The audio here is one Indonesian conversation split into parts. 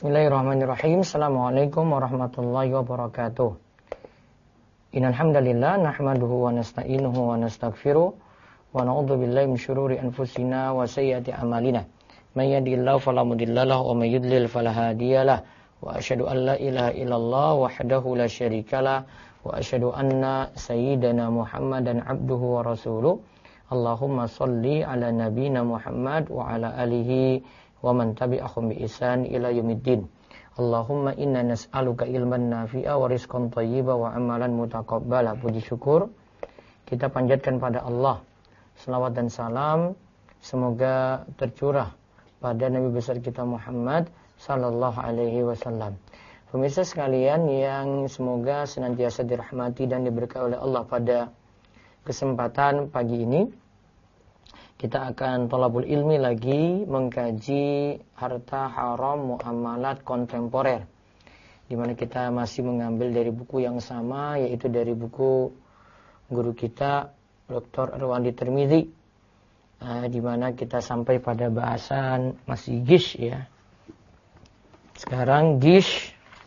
Bismillahirrahmanirrahim. Assalamualaikum warahmatullahi wabarakatuh. Innal hamdalillah nahmaduhu wa nasta'inuhu wa nastaghfiruh wa na'udzu billahi min syururi anfusina wa sayyiati a'malina. May yahdihillahu fala mudhillalah wa may yudlil fala hadiyalah. Wa asyhadu an la ilaha illallah wahdahu la syarikalah wa asyhadu anna sayyidana Muhammadan abduhu wa rasuluh. Allahumma shalli ala nabiyyina Muhammad wa ala alihi wa man tabi'ahum bi ihsan ila yaumiddin. Allahumma inna nas'aluka ilman nafi'a wa rizqan thayyiba wa amalan mutaqabbala. Puji syukur kita panjatkan pada Allah. Selawat dan salam semoga tercurah pada Nabi besar kita Muhammad sallallahu alaihi wasallam. Pemirsa sekalian yang semoga senantiasa dirahmati dan diberkahi oleh Allah, pada kesempatan pagi ini kita akan thalabul ilmi lagi mengkaji harta haram muamalat kontemporer, di mana kita masih mengambil dari buku yang sama, yaitu dari buku guru kita Dr. Irwandi Tirmidzi, di mana kita sampai pada bahasan masih gish ya. Sekarang gish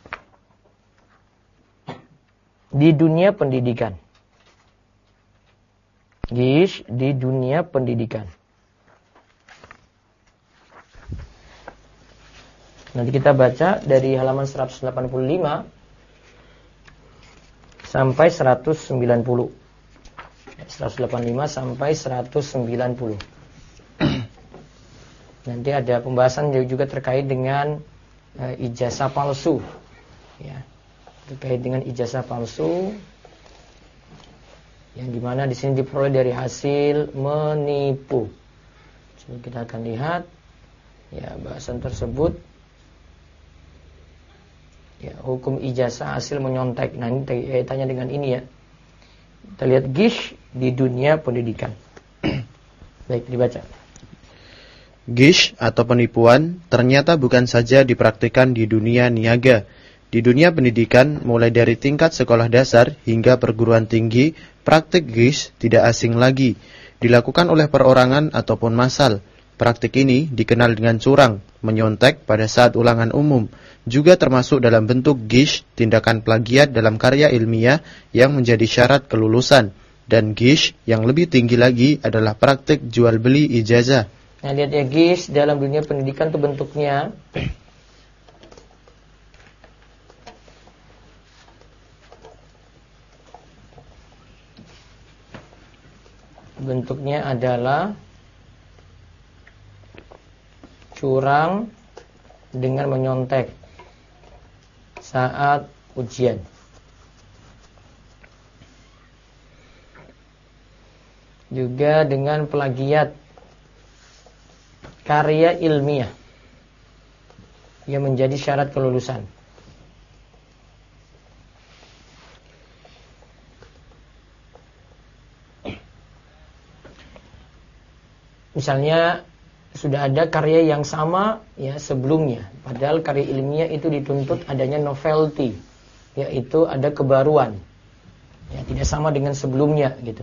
di dunia pendidikan. Gish di dunia pendidikan. Nanti kita baca dari halaman 185 sampai 190. 185 sampai 190. Nanti ada pembahasan juga terkait dengan ijazah palsu. Ya. Terkait dengan ijazah palsu, yang dimana di sini diperoleh dari hasil menipu. Jadi kita akan lihat ya bahasan tersebut. Ya, hukum ijazah hasil menyontek. Nah, ini kaitannya dengan ini ya. Kita lihat gish di dunia pendidikan. Baik, dibaca. Gish atau penipuan ternyata bukan saja dipraktikkan di dunia niaga. Di dunia pendidikan, mulai dari tingkat sekolah dasar hingga perguruan tinggi, praktik gish tidak asing lagi. Dilakukan oleh perorangan ataupun massal. Praktik ini dikenal dengan curang, menyontek pada saat ulangan umum. Juga termasuk dalam bentuk gish, tindakan plagiat dalam karya ilmiah yang menjadi syarat kelulusan. Dan gish yang lebih tinggi lagi adalah praktik jual beli ijazah. Nah, lihat ya, gish dalam dunia pendidikan itu bentuknya adalah curang dengan menyontek saat ujian. Juga dengan plagiat karya ilmiah yang menjadi syarat kelulusan. Misalnya sudah ada karya yang sama ya sebelumnya, padahal karya ilmiah itu dituntut adanya novelty, yaitu ada kebaruan, ya tidak sama dengan sebelumnya gitu.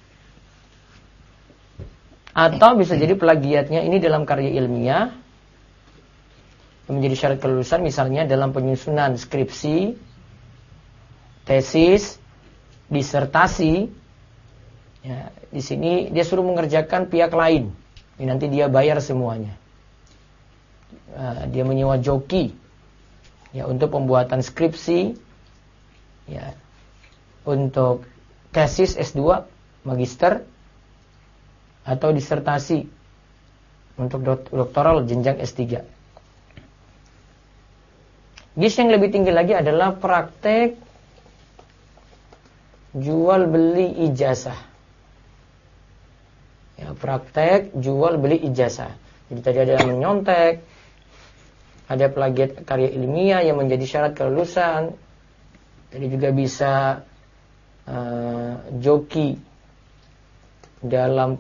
Atau bisa jadi plagiatnya ini dalam karya ilmiah yang menjadi syarat kelulusan, misalnya dalam penyusunan skripsi, tesis, disertasi. Ya, di sini dia suruh mengerjakan pihak lain. Ini nanti dia bayar semuanya. Dia menyewa joki ya untuk pembuatan skripsi, ya untuk tesis S2, magister, atau disertasi untuk doktoral jenjang S3. Gish yang lebih tinggi lagi adalah praktek jual beli ijazah. Ya, praktek jual beli ijazah. Jadi tadi ada menyontek, ada plagiat karya ilmiah yang menjadi syarat kelulusan. Tadi juga bisa joki dalam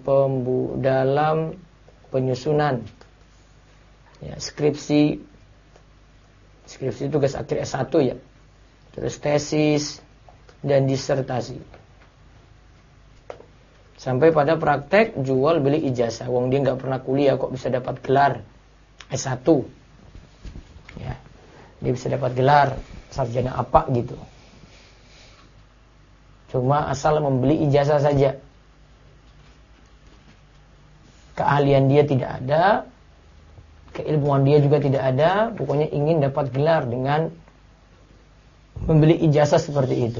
penyusunan ya, skripsi tugas akhir S1 ya. Terus tesis dan disertasi. Sampai pada praktek jual beli ijazah. Wong dia nggak pernah kuliah kok bisa dapat gelar S1. Ya. dia bisa dapat gelar sarjana apa gitu. Cuma asal membeli ijazah saja. Keahlian dia tidak ada, keilmuan dia juga tidak ada, pokoknya ingin dapat gelar dengan membeli ijazah seperti itu.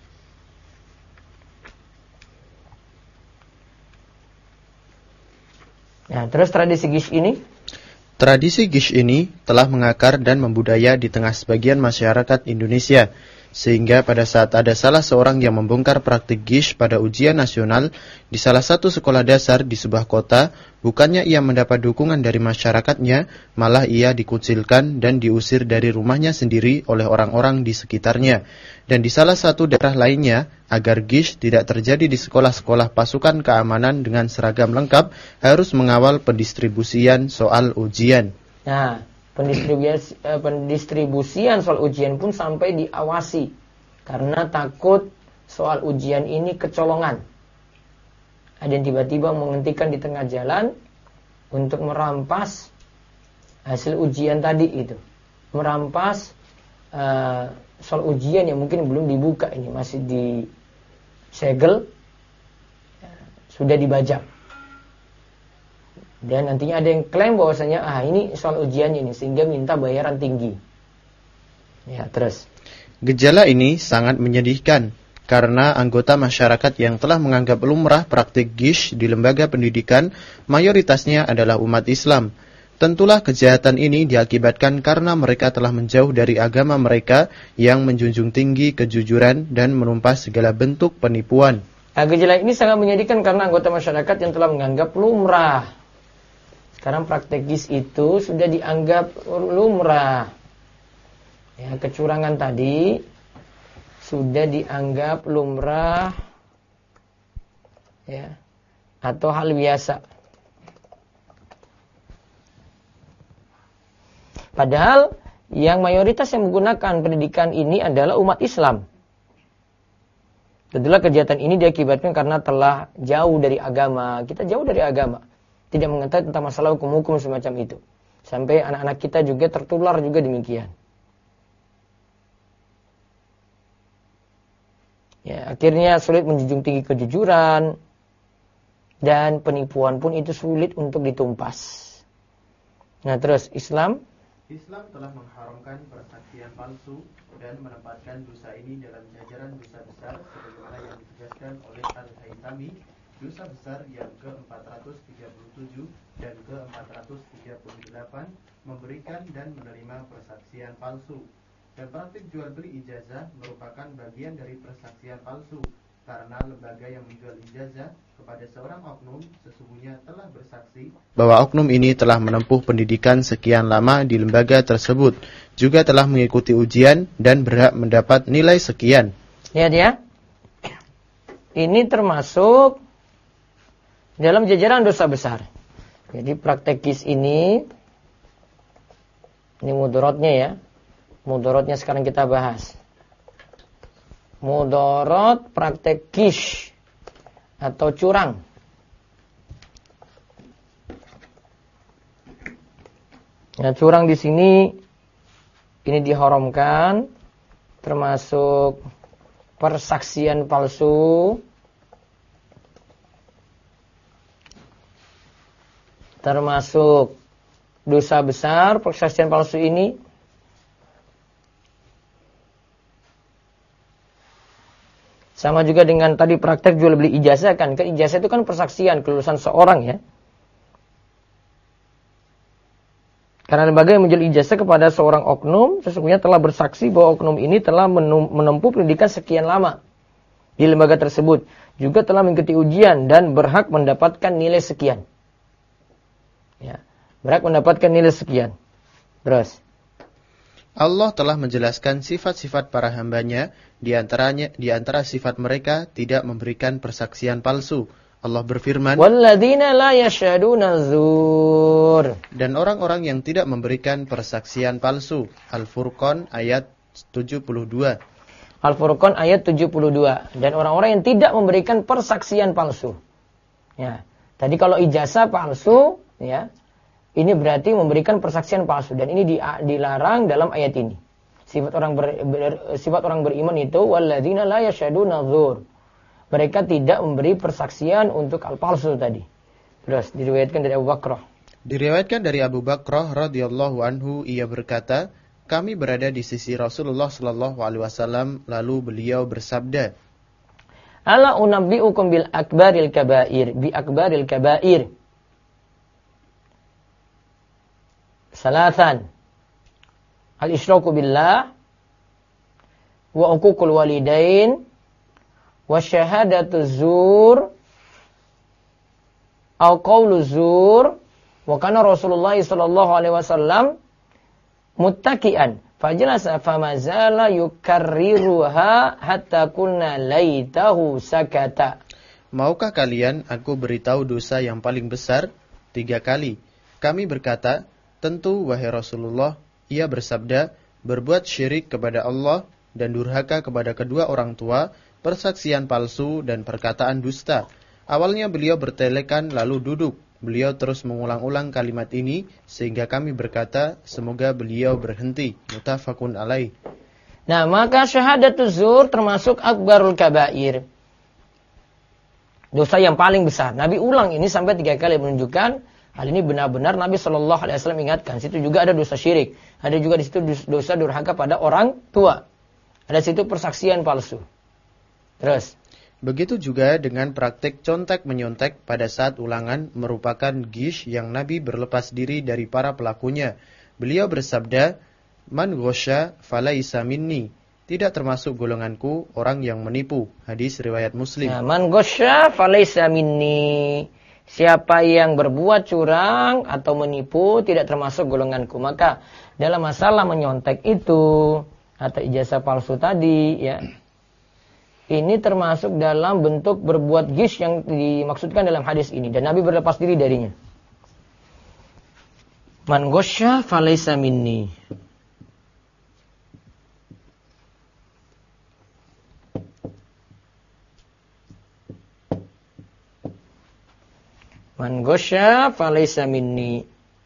Nah, terus tradisi gish ini? Tradisi gish ini telah mengakar dan membudaya di tengah sebagian masyarakat Indonesia, sehingga pada saat ada salah seorang yang membongkar praktik gish pada ujian nasional di salah satu sekolah dasar di sebuah kota, bukannya ia mendapat dukungan dari masyarakatnya, malah ia dikucilkan dan diusir dari rumahnya sendiri oleh orang-orang di sekitarnya. Dan di salah satu daerah lainnya, agar gish tidak terjadi di sekolah-sekolah pasukan keamanan dengan seragam lengkap, harus mengawal pendistribusian soal ujian. Nah, pendistribusian soal ujian pun sampai diawasi, karena takut soal ujian ini kecolongan. Ada yang tiba-tiba menghentikan di tengah jalan untuk merampas hasil ujian tadi itu, merampas soal ujian yang mungkin belum dibuka, ini masih disegel, sudah dibajak. Dan nantinya ada yang klaim bahwasanya ini soal ujiannya ini, sehingga minta bayaran tinggi. Ya, terus. Gejala ini sangat menyedihkan karena anggota masyarakat yang telah menganggap lumrah praktik gish di lembaga pendidikan mayoritasnya adalah umat Islam. Tentulah kejahatan ini diakibatkan karena mereka telah menjauh dari agama mereka yang menjunjung tinggi kejujuran dan menumpas segala bentuk penipuan. Nah, gejala ini sangat menyedihkan karena anggota masyarakat yang telah menganggap lumrah. Sekarang praktek gish itu sudah dianggap lumrah. Ya, kecurangan tadi sudah dianggap lumrah, ya, atau hal biasa. Padahal yang mayoritas yang menggunakan pendidikan ini adalah umat Islam. Tentulah kejahatan ini diakibatkan karena telah jauh dari agama. Kita jauh dari agama, tidak mengetahui tentang masalah hukum-hukum semacam itu. Sampai anak-anak kita juga tertular juga demikian. Ya, akhirnya sulit menjunjung tinggi kejujuran, dan penipuan pun itu sulit untuk ditumpas. Nah, terus Islam telah mengharamkan persaksian palsu dan menempatkan dosa ini dalam jajaran dosa besar sebagaimana yang ditegaskan oleh Al-Haytami, dosa besar yang ke-437 dan ke-438, memberikan dan menerima persaksian palsu. Dan praktik jual beli ijazah merupakan bagian dari persaksian palsu, karena lembaga yang menjual ijazah kepada seorang oknum sesungguhnya telah bersaksi bahwa oknum ini telah menempuh pendidikan sekian lama di lembaga tersebut, juga telah mengikuti ujian dan berhak mendapat nilai sekian. Lihat ya, ini termasuk dalam jajaran dosa besar. Jadi praktek gish ini mudaratnya ya. Mudaratnya sekarang kita bahas. Mudarat praktek gish atau curang. Nah, curang di sini ini diharamkan, termasuk persaksian palsu, termasuk dosa besar persaksian palsu ini. Sama juga dengan tadi praktek jual beli ijazah kan. Ijazah itu kan persaksian kelulusan seorang ya. Karena lembaga yang menjual ijazah kepada seorang oknum sesungguhnya telah bersaksi bahwa oknum ini telah menempuh pendidikan sekian lama di lembaga tersebut, juga telah mengikuti ujian dan berhak mendapatkan nilai sekian. Ya, berhak mendapatkan nilai sekian. Terus Allah telah menjelaskan sifat-sifat para hambanya, di antara sifat mereka tidak memberikan persaksian palsu. Allah berfirman, "Walladzina la yashhaduna zur." Dan orang-orang yang tidak memberikan persaksian palsu. Al-Furqan ayat 72. Al-Furqan ayat 72. Dan orang-orang yang tidak memberikan persaksian palsu. Ya. Tadi kalau ijazah palsu, ya, ini berarti memberikan persaksian palsu, dan ini dilarang dalam ayat ini. Sifat orang beriman itu walladzina la yashhaduna dzur. Mereka tidak memberi persaksian untuk hal palsu tadi. Terus diriwayatkan dari Abu Bakrah. Diriwayatkan dari Abu Bakrah radhiyallahu anhu, ia berkata, kami berada di sisi Rasulullah sallallahu alaihi wasallam, lalu beliau bersabda, Ala unabbi'ukum bil akbaril kabair, bi akbaril kabair. Salatan. Al-isyraku billah wa uququl walidain wa syahadatu zur au qaulu zur wa kana Rasulullah sallallahu alaihi wasallam muttaqian fajalasa famazala yukarriruha hatta kunna laitahu sakata. Maukah kalian aku beritahu dosa yang paling besar 3 kali? Kami berkata, tentu wahai Rasulullah. Ia bersabda, berbuat syirik kepada Allah dan durhaka kepada kedua orang tua, persaksian palsu dan perkataan dusta. Awalnya beliau bertelekan lalu duduk. Beliau terus mengulang-ulang kalimat ini sehingga kami berkata, semoga beliau berhenti. Muttafaqun alaih. Nah, maka syahadatuz zur termasuk akbarul kabair. Dosa yang paling besar. Nabi ulang ini sampai 3 kali menunjukkan hal ini benar-benar Nabi Shallallahu Alaihi Wasallam ingatkan. Situ juga ada dosa syirik, ada juga di situ dosa durhaka pada orang tua, ada situ persaksian palsu. Terus, begitu juga dengan praktik contek menyontek pada saat ulangan merupakan gish yang Nabi berlepas diri dari para pelakunya. Beliau bersabda, man ghosya falaisa minni, tidak termasuk golonganku orang yang menipu. Hadis riwayat Muslim. Nah, man ghosya falaisa minni. Siapa yang berbuat curang atau menipu tidak termasuk golonganku. Maka dalam masalah menyontek itu atau ijazah palsu tadi, ya, ini termasuk dalam bentuk berbuat ghish yang dimaksudkan dalam hadis ini. Dan Nabi berlepas diri darinya. Man ghosya falaysa minni. Man ghosya falaysa minni.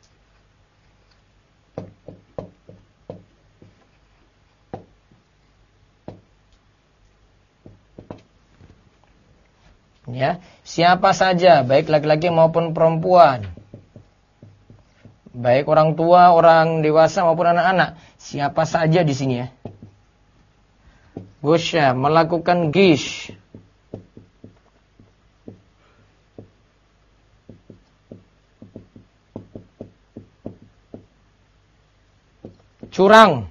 Ya, siapa saja, baik laki-laki maupun perempuan, baik orang tua, orang dewasa maupun anak-anak, siapa saja di sini ya. Ghosya, melakukan ghish. Curang.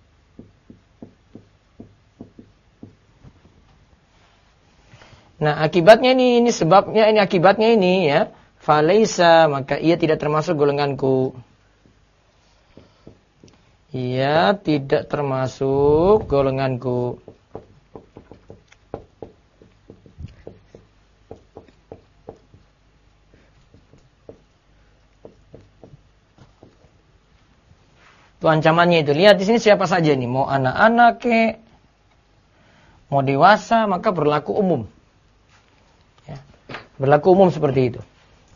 Nah, akibatnya ini sebabnya ini akibatnya ini ya. Falaisa, maka ia tidak termasuk golonganku. Ia tidak termasuk golonganku. Itu ancamannya itu. Lihat di sini siapa saja nih, mau anak-anak kek, mau dewasa, maka berlaku umum. Ya, berlaku umum seperti itu.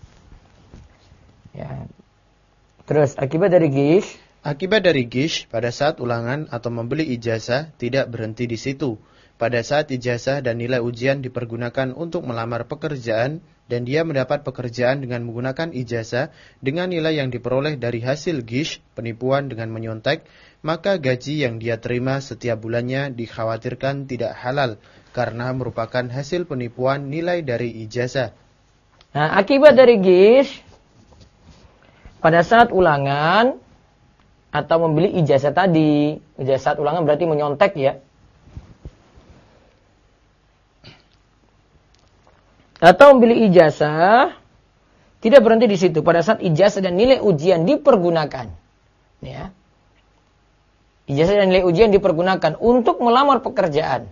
Ya. Terus akibat dari ghish. Akibat dari ghish pada saat ulangan atau membeli ijazah tidak berhenti di situ. Pada saat ijazah dan nilai ujian dipergunakan untuk melamar pekerjaan dan dia mendapat pekerjaan dengan menggunakan ijazah dengan nilai yang diperoleh dari hasil ghish, penipuan dengan menyontek, maka gaji yang dia terima setiap bulannya dikhawatirkan tidak halal karena merupakan hasil penipuan nilai dari ijazah. Nah, akibat dari ghish pada saat ulangan atau membeli ijazah tadi, ijazah ulangan berarti menyontek ya. Atau membeli ijazah, tidak berhenti di situ. Pada saat ijazah dan nilai ujian dipergunakan, ya, ijazah dan nilai ujian dipergunakan untuk melamar pekerjaan,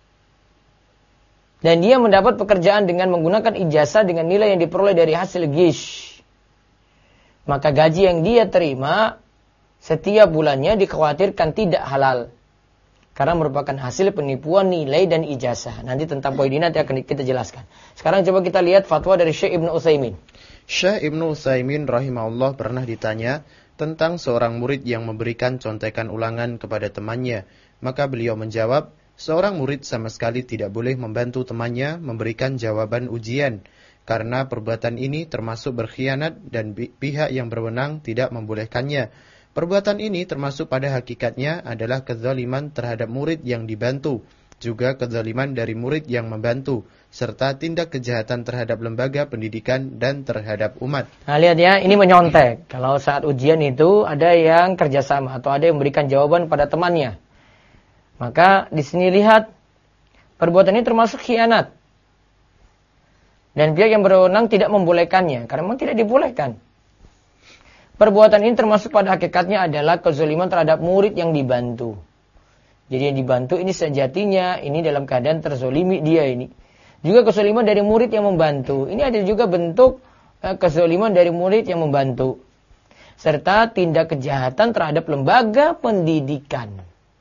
dan dia mendapat pekerjaan dengan menggunakan ijazah dengan nilai yang diperoleh dari hasil ghish, maka gaji yang dia terima setiap bulannya dikhawatirkan tidak halal. Karena merupakan hasil penipuan nilai dan ijazah. Nanti tentang poin ini nanti akan kita jelaskan. Sekarang coba kita lihat fatwa dari Syekh Ibnu Utsaimin. Syekh Ibnu Utsaimin rahimahullah pernah ditanya, tentang seorang murid yang memberikan contekan ulangan kepada temannya. Maka beliau menjawab, seorang murid sama sekali tidak boleh membantu temannya memberikan jawaban ujian, karena perbuatan ini termasuk berkhianat dan pihak yang berwenang tidak membolehkannya. Perbuatan ini termasuk pada hakikatnya adalah kezaliman terhadap murid yang dibantu, juga kezaliman dari murid yang membantu, serta tindak kejahatan terhadap lembaga pendidikan dan terhadap umat. Nah, lihat ya, ini menyontek. Kalau saat ujian itu ada yang kerjasama atau ada yang memberikan jawaban pada temannya. Maka di sini lihat, perbuatan ini termasuk khianat. Dan pihak yang berwenang tidak membolehkannya, karena memang tidak dibolehkan. Perbuatan ini termasuk pada hakikatnya adalah kezaliman terhadap murid yang dibantu. Jadi yang dibantu ini sejatinya, ini dalam keadaan terzolimi dia ini. Juga kezaliman dari murid yang membantu. Ini ada juga bentuk kezaliman dari murid yang membantu. Serta tindak kejahatan terhadap lembaga pendidikan.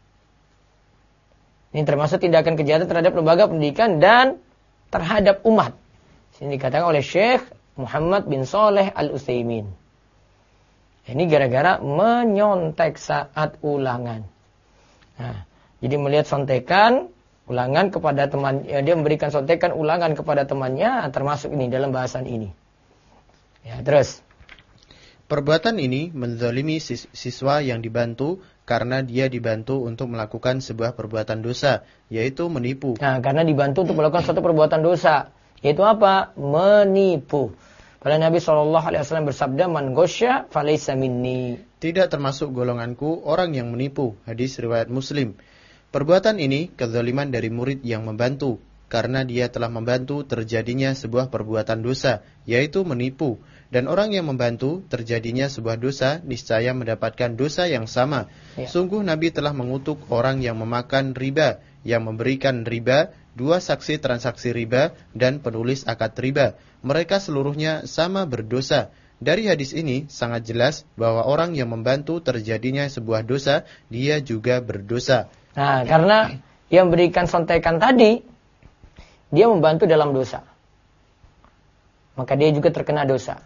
Ini termasuk tindakan kejahatan terhadap lembaga pendidikan dan terhadap umat. Ini dikatakan oleh Syekh Muhammad bin Saleh Al-Utsaimin. Ini gara-gara menyontek saat ulangan. Nah, jadi melihat sontekan ulangan kepada teman, ya, dia memberikan sontekan ulangan kepada temannya, termasuk ini dalam bahasan ini. Ya, terus. Perbuatan ini menzalimi siswa yang dibantu karena dia dibantu untuk melakukan sebuah perbuatan dosa, yaitu menipu. Nah, karena dibantu untuk melakukan suatu perbuatan dosa, yaitu apa? Menipu. Pada Nabi SAW bersabda, "Man ghasya falaysa minni." Tidak termasuk golonganku orang yang menipu. Hadis riwayat Muslim. Perbuatan ini kezaliman dari murid yang membantu, karena dia telah membantu terjadinya sebuah perbuatan dosa, yaitu menipu. Dan orang yang membantu terjadinya sebuah dosa, niscaya mendapatkan dosa yang sama. Ya. Sungguh Nabi telah mengutuk orang yang memakan riba, yang memberikan riba, 2 saksi transaksi riba, dan penulis akad riba. Mereka seluruhnya sama berdosa. Dari hadis ini sangat jelas bahwa orang yang membantu terjadinya sebuah dosa, dia juga berdosa. Nah, karena yang berikan sontekan tadi, dia membantu dalam dosa. Maka dia juga terkena dosa.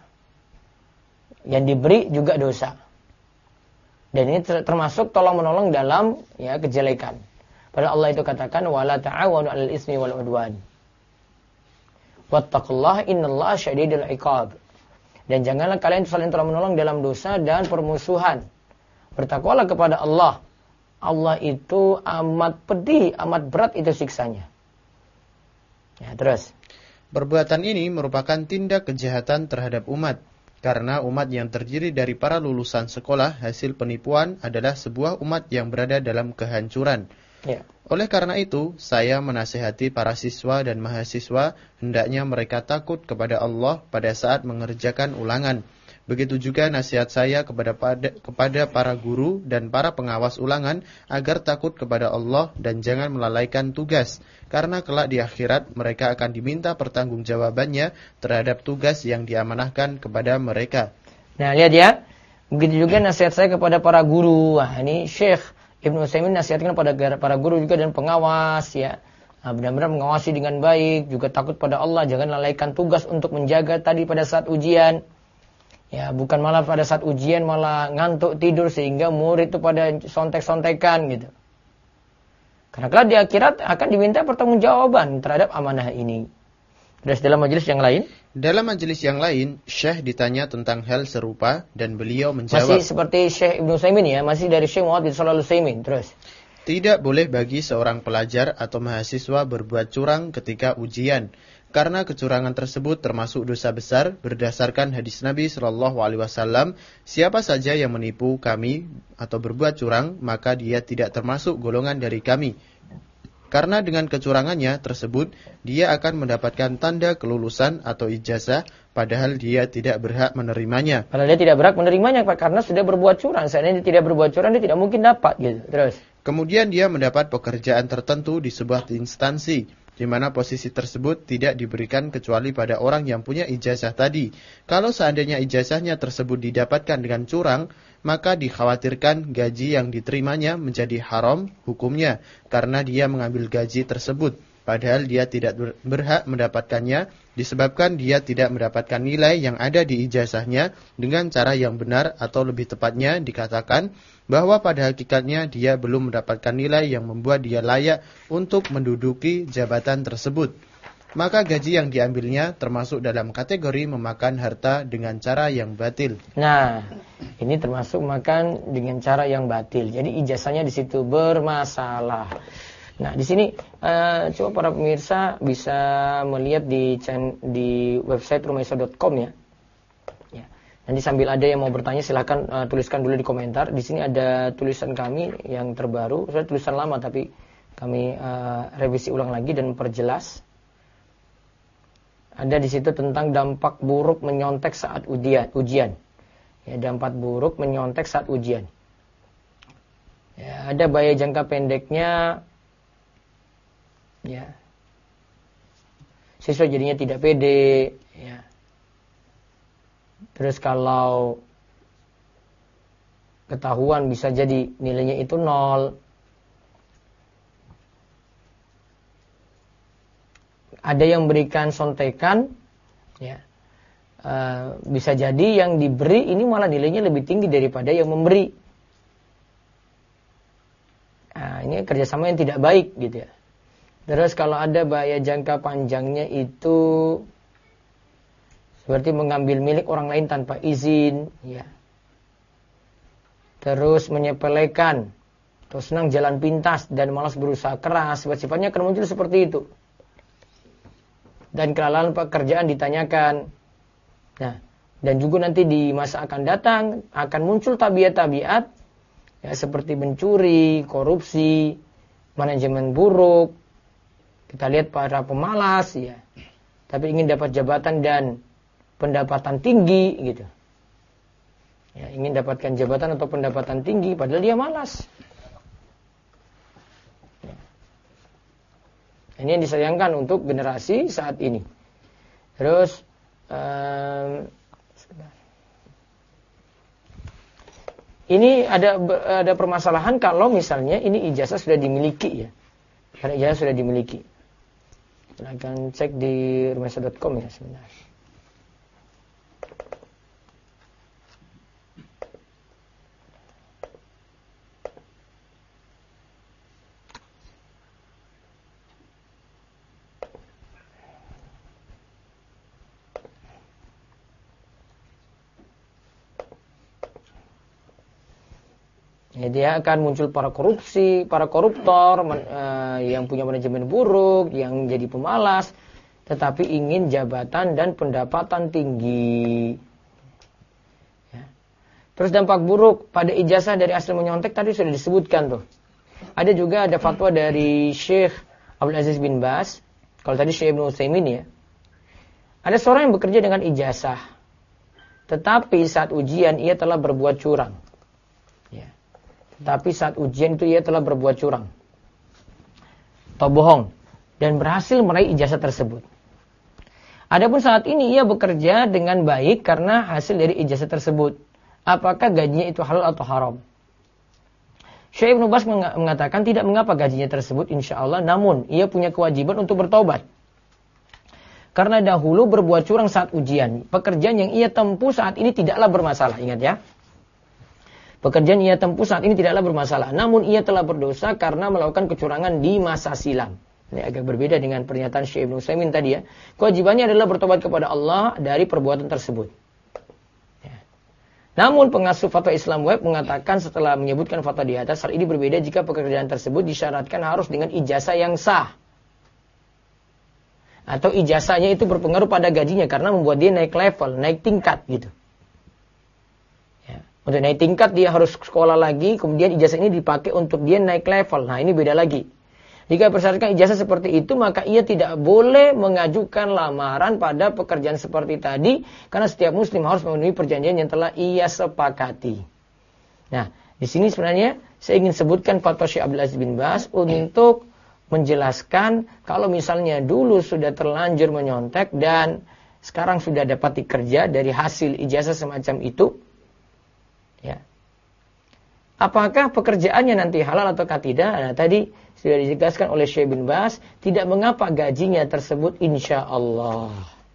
Yang diberi juga dosa. Dan ini termasuk tolong-menolong dalam kejelekan. Padahal Allah itu katakan, wala ta'awanu 'alal ismi wal 'udwan. Wattaqullaha innallaha syadidul 'iqab. Dan janganlah kalian saling tolong-menolong dalam dosa dan permusuhan. Bertakwalah kepada Allah. Allah itu amat pedih, amat berat itu siksanya. Ya, terus. Perbuatan ini merupakan tindak kejahatan terhadap umat. Karena umat yang terdiri dari para lulusan sekolah hasil penipuan adalah sebuah umat yang berada dalam kehancuran. Ya. Oleh karena itu, saya menasihati para siswa dan mahasiswa hendaknya mereka takut kepada Allah pada saat mengerjakan ulangan. Begitu juga nasihat saya kepada para guru dan para pengawas ulangan agar takut kepada Allah dan jangan melalaikan tugas. Karena kelak di akhirat mereka akan diminta pertanggungjawabannya terhadap tugas yang diamanahkan kepada mereka. Nah, lihat ya. Begitu juga nasihat saya kepada para guru. Wah, ini Syekh Ibnu Utsaimin nasihatkan pada para guru juga dan pengawas ya. Nah, benar-benar mengawasi dengan baik, juga takut pada Allah, jangan lalaikan tugas untuk menjaga tadi pada saat ujian. Ya, bukan malah pada saat ujian malah ngantuk tidur sehingga murid itu pada sontek-sontekan gitu. Karena kalau di akhirat akan diminta pertanggungjawaban terhadap amanah ini. Terus dalam majelis yang lain? Dalam majelis yang lain, Syekh ditanya tentang hal serupa dan beliau menjawab. Masih seperti Syekh Ibnu Utsaimin ya, masih dari Syekh Muhammad bin Shalih Al-Utsaimin. Terus. Tidak boleh bagi seorang pelajar atau mahasiswa berbuat curang ketika ujian. Karena kecurangan tersebut termasuk dosa besar berdasarkan hadis Nabi SAW, siapa saja yang menipu kami atau berbuat curang, maka dia tidak termasuk golongan dari kami. Karena dengan kecurangannya tersebut, dia akan mendapatkan tanda kelulusan atau ijazah, padahal dia tidak berhak menerimanya. Padahal dia tidak berhak menerimanya, karena sudah berbuat curang. Seandainya dia tidak berbuat curang, dia tidak mungkin dapat gitu. Terus. Kemudian dia mendapat pekerjaan tertentu di sebuah instansi, di mana posisi tersebut tidak diberikan kecuali pada orang yang punya ijazah tadi. Kalau seandainya ijazahnya tersebut didapatkan dengan curang, maka dikhawatirkan gaji yang diterimanya menjadi haram hukumnya, karena dia mengambil gaji tersebut. padahal dia tidak berhak mendapatkannya disebabkan dia tidak mendapatkan nilai yang ada di ijazahnya dengan cara yang benar, atau lebih tepatnya dikatakan bahwa pada hakikatnya dia belum mendapatkan nilai yang membuat dia layak untuk menduduki jabatan tersebut. Maka gaji yang diambilnya termasuk dalam kategori memakan harta dengan cara yang batil. Nah, ini termasuk makan dengan cara yang batil. Jadi ijazahnya di situ bermasalah. Nah, di sini coba para pemirsa bisa melihat di website rumahisa.com ya. Ya. Nanti sambil ada yang mau bertanya silahkan tuliskan dulu di komentar. Di sini ada tulisan kami yang terbaru. Sudah tulisan lama tapi kami revisi ulang lagi dan memperjelas. Ada di situ tentang dampak buruk menyontek saat ujian. Ya, dampak buruk menyontek saat ujian. Ya, ada bahaya jangka pendeknya. Ya. Siswa jadinya tidak pede, ya. Terus kalau ketahuan bisa jadi nilainya itu 0. Ada yang berikan sontekan, ya, bisa jadi yang diberi ini malah nilainya lebih tinggi daripada yang memberi. Nah, ini kerjasama yang tidak baik, gitu ya. Terus kalau ada bahaya jangka panjangnya itu seperti mengambil milik orang lain tanpa izin, ya. Terus menyepelekan, terus senang jalan pintas dan malas berusaha keras, sifatnya akan muncul seperti itu. Dan kelalaian pekerjaan ditanyakan. Nah, dan juga nanti di masa akan datang akan muncul tabiat-tabiat ya, seperti mencuri, korupsi, manajemen buruk. Kita lihat para pemalas ya, tapi ingin dapat jabatan dan pendapatan tinggi gitu. Ya, ingin dapatkan jabatan atau pendapatan tinggi padahal dia malas. Ini yang disayangkan untuk generasi saat ini. Terus ini ada permasalahan kalau misalnya ini ijazah sudah dimiliki ya. Karena ijazah sudah dimiliki. Silahkan cek di rumahisa.com ya sebenarnya. Ya, dia akan muncul para koruptor yang punya manajemen buruk, yang jadi pemalas, tetapi ingin jabatan dan pendapatan tinggi. Ya. Terus dampak buruk pada ijazah dari asal menyontek tadi sudah disebutkan tuh. Ada juga ada fatwa dari Syekh Abdul Aziz bin Baz. Kalau tadi Syekh Ibnu Utsaimin ya. Ada seorang yang bekerja dengan ijazah, tetapi saat ujian ia telah berbuat curang. Tapi saat ujian itu ia telah berbuat curang atau bohong dan berhasil meraih ijazah tersebut. Adapun saat ini ia bekerja dengan baik karena hasil dari ijazah tersebut. Apakah gajinya itu halal atau haram? Syekh Ibnu Baz mengatakan tidak mengapa gajinya tersebut insya Allah, namun ia punya kewajiban untuk bertobat. Karena dahulu berbuat curang saat ujian. Pekerjaan yang ia tempuh saat ini tidaklah bermasalah. Ingat ya. Pekerjaan ia tempuh saat ini tidaklah bermasalah. Namun ia telah berdosa karena melakukan kecurangan di masa silam. Ini agak berbeda dengan pernyataan Syekh Ibnu Utsaimin tadi ya. Kewajibannya adalah bertobat kepada Allah dari perbuatan tersebut. Ya. Namun pengasuh fatwa Islam Web mengatakan setelah menyebutkan fatwa di atas, hal ini berbeda jika pekerjaan tersebut disyaratkan harus dengan ijazah yang sah. Atau ijazahnya itu berpengaruh pada gajinya karena membuat dia naik level, naik tingkat gitu. Untuk naik tingkat dia harus sekolah lagi, kemudian ijazah ini dipakai untuk dia naik level. Nah ini beda lagi. Jika persyaratkan ijazah seperti itu, maka ia tidak boleh mengajukan lamaran pada pekerjaan seperti tadi, karena setiap muslim harus memenuhi perjanjian yang telah ia sepakati. Nah, di sini sebenarnya saya ingin sebutkan fatwa Syekh Abdul Aziz bin Baz untuk menjelaskan kalau misalnya dulu sudah terlanjur menyontek dan sekarang sudah dapat dikerja dari hasil ijazah semacam itu, ya. apakah pekerjaannya nanti halal ataukah tidak? Nah, tadi sudah dijelaskan oleh Syekh bin Baz, tidak mengapa gajinya tersebut insya Allah.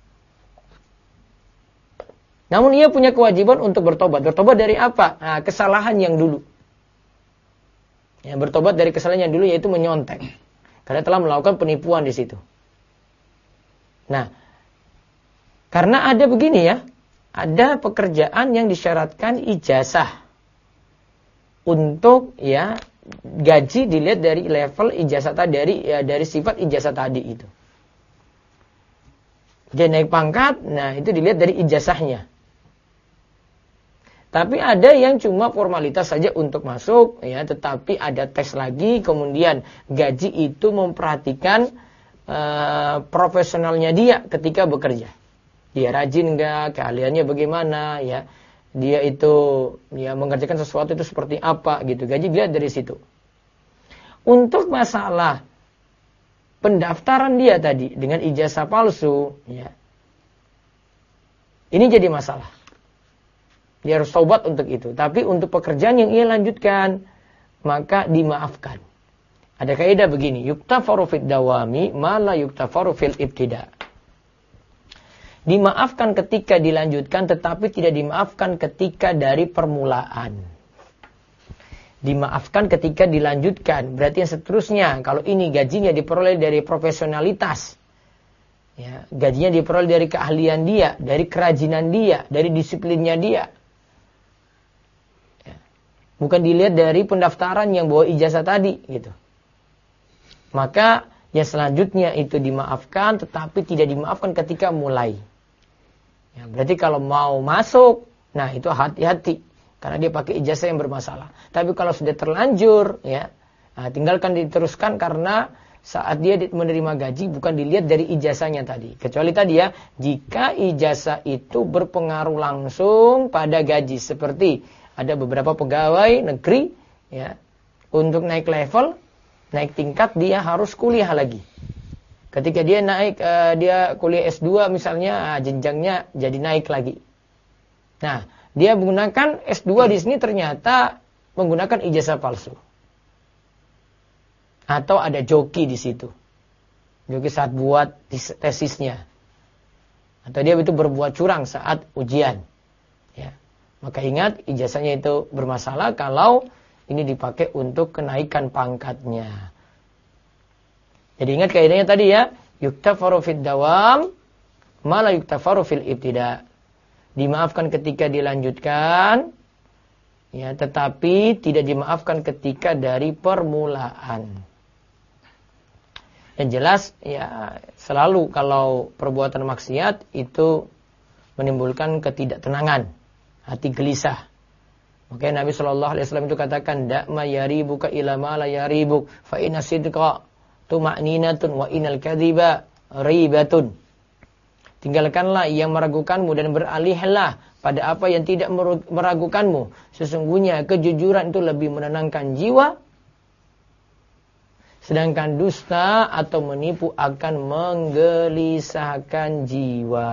Namun ia punya kewajiban untuk bertobat. Bertobat dari apa? Nah, kesalahan yang dulu. Ya, bertobat dari kesalahan yang dulu yaitu menyontek. Karena telah melakukan penipuan di situ. Nah, karena ada begini ya, ada pekerjaan yang disyaratkan ijazah. Untuk ya gaji dilihat dari level ijazah tadi, dari sifat ijazah tadi itu. Dia naik pangkat, nah itu dilihat dari ijazahnya. Tapi ada yang cuma formalitas saja untuk masuk, ya, tetapi ada tes lagi, kemudian gaji itu memperhatikan profesionalnya dia ketika bekerja. Dia rajin nggak, keahliannya bagaimana, ya. Dia itu ya mengerjakan sesuatu itu seperti apa gitu. Gaji dilihat dari situ. Untuk masalah pendaftaran dia tadi dengan ijazah palsu, ya. Ini jadi masalah. Dia harus taubat untuk itu. Tapi untuk pekerjaan yang ia lanjutkan, maka dimaafkan. Ada kaidah begini, yuktafaru fid dawami ma la yuktafaru fil ibtida'. Dimaafkan ketika dilanjutkan, tetapi tidak dimaafkan ketika dari permulaan. Dimaafkan ketika dilanjutkan. Berarti yang seterusnya, kalau ini gajinya diperoleh dari profesionalitas, ya, gajinya diperoleh dari keahlian dia, dari kerajinan dia, dari disiplinnya dia. Ya. Bukan dilihat dari pendaftaran yang bawa ijazah tadi, gitu. Maka yang selanjutnya itu dimaafkan, tetapi tidak dimaafkan ketika mulai. Ya, berarti kalau mau masuk, nah itu hati-hati. Karena dia pakai ijazah yang bermasalah. Tapi kalau sudah terlanjur, ya, nah, tinggalkan diteruskan karena saat dia menerima gaji bukan dilihat dari ijazahnya tadi. Kecuali tadi ya, jika ijazah itu berpengaruh langsung pada gaji. Seperti ada beberapa pegawai negeri, ya, untuk naik level, naik tingkat dia harus kuliah lagi. Ketika dia naik, dia kuliah S2 misalnya, jenjangnya jadi naik lagi. Nah, dia menggunakan S2 di sini ternyata menggunakan ijazah palsu. Atau ada joki di situ. Joki saat buat tesisnya. Atau dia itu berbuat curang saat ujian. Ya. Maka ingat, ijazahnya itu bermasalah kalau ini dipakai untuk kenaikan pangkatnya. Jadi ingat kaidahnya tadi ya, yuktafaru fid dawam, mala yuktafaru fil ibtida. Dimaafkan ketika dilanjutkan, ya, tetapi tidak dimaafkan ketika dari permulaan. Yang jelas ya, selalu kalau perbuatan maksiat itu menimbulkan ketidaktenangan, hati gelisah. Makanya Nabi SAW itu katakan, da'ma yaribuka ila ma la yaribuk, fa inna sidqa tuma'ninatun wa inal kadhiba ribatun. Tinggalkanlah yang meragukanmu dan beralihlah pada apa yang tidak meragukanmu. Sesungguhnya kejujuran itu lebih menenangkan jiwa. Sedangkan dusta atau menipu akan menggelisahkan jiwa.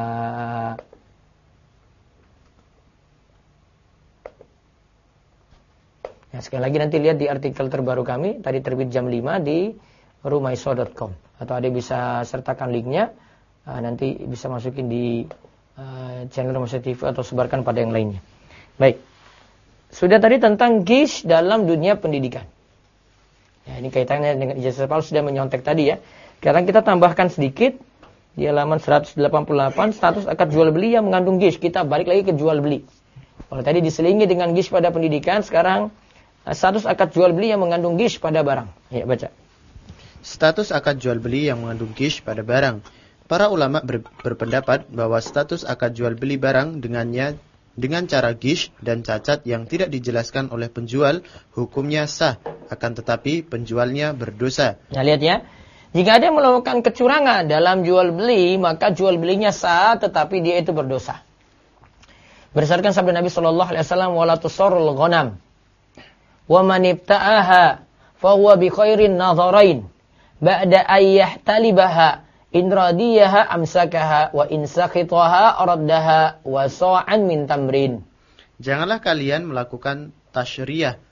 Ya, sekali lagi nanti lihat di artikel terbaru kami. Tadi terbit jam 5 di rumaiso.com. Atau ada bisa sertakan linknya. Nanti bisa masukin di channel Rumaiso TV atau sebarkan pada yang lainnya. Baik. Sudah tadi tentang gish dalam dunia pendidikan. Ya, ini kaitannya dengan ijazah palsu sudah menyontek tadi ya. Sekarang kita tambahkan sedikit di halaman 188 status akad jual beli yang mengandung gish. Kita balik lagi ke jual beli. Kalau tadi diselingi dengan gish pada pendidikan, sekarang status akad jual beli yang mengandung gish pada barang. Ya, baca. Status akad jual beli yang mengandung gish pada barang. Para ulama berpendapat bahwa status akad jual beli barang dengan cara gish dan cacat yang tidak dijelaskan oleh penjual, hukumnya sah, akan tetapi penjualnya berdosa. Nah, lihat ya. Jika ada yang melakukan kecurangan dalam jual beli, maka jual belinya sah, tetapi dia itu berdosa. Berdasarkan sabda Nabi SAW, wala tusarrul ghanam wa man ibta'aha fa huwa bi khairin nadharain ba'da ayyah talibaha in radiyaha amsakaha wa in sakhitaha araddaha wa sa'an min tamrin. Janganlah kalian melakukan tasyriyah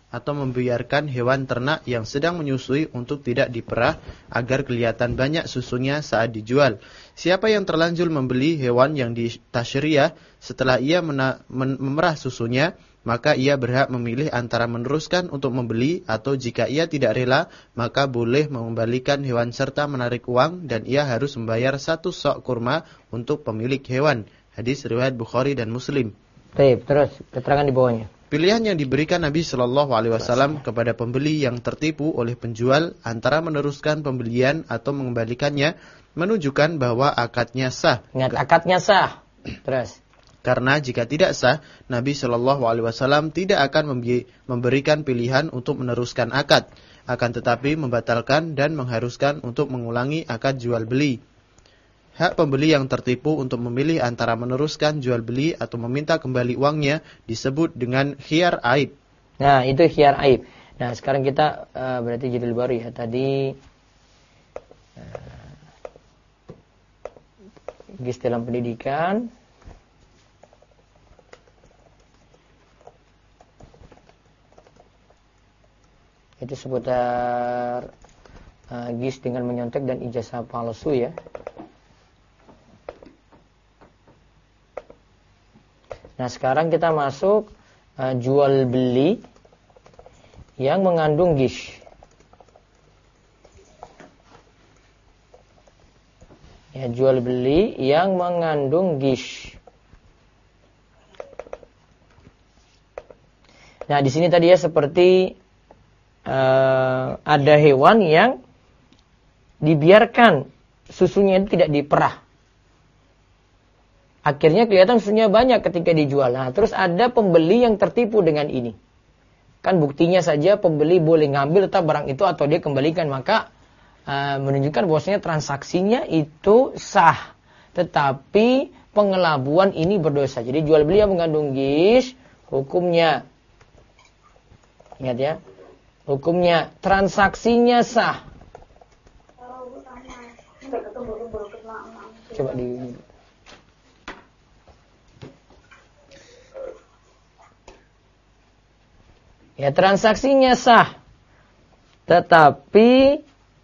atau membiarkan hewan ternak yang sedang menyusui untuk tidak diperah agar kelihatan banyak susunya saat dijual. Siapa yang terlanjur membeli hewan yang ditasyriyah setelah ia memerah susunya, maka ia berhak memilih antara meneruskan untuk membeli atau jika ia tidak rela, maka boleh mengembalikan hewan serta menarik uang dan ia harus membayar 1 sok kurma untuk pemilik hewan. Hadis riwayat Bukhari dan Muslim. Baik, terus keterangan di bawahnya. Pilihan yang diberikan Nabi Shallallahu Alaihi Wasallam kepada pembeli yang tertipu oleh penjual antara meneruskan pembelian atau mengembalikannya menunjukkan bahwa akadnya sah. Ingat, akadnya sah. Terus. Karena jika tidak sah, Nabi Shallallahu Alaihi Wasallam tidak akan memberikan pilihan untuk meneruskan akad, akan tetapi membatalkan dan mengharuskan untuk mengulangi akad jual beli. Hak pembeli yang tertipu untuk memilih antara meneruskan jual beli atau meminta kembali uangnya disebut dengan khiyar aib. Nah, itu khiyar aib. Nah, sekarang kita berarti judul baru ya. Tadi GIS dalam pendidikan. Itu seputar GIS dengan menyontek dan ijazah palsu ya. Nah, sekarang kita masuk jual beli yang mengandung GIS. Ya, jual beli yang mengandung GIS. Nah, di sini tadi ya seperti ada hewan yang dibiarkan susunya itu tidak diperah. Akhirnya kelihatan susunya banyak ketika dijual. Nah, terus ada pembeli yang tertipu dengan ini. Kan buktinya saja pembeli boleh ngambil tetap barang itu atau dia kembalikan. Maka menunjukkan bahwasanya transaksinya itu sah. Tetapi pengelabuan ini berdosa. Jadi jual beli yang mengandung GIS, hukumnya, ingat ya, hukumnya transaksinya sah. Coba di... Ya, transaksinya sah. Tetapi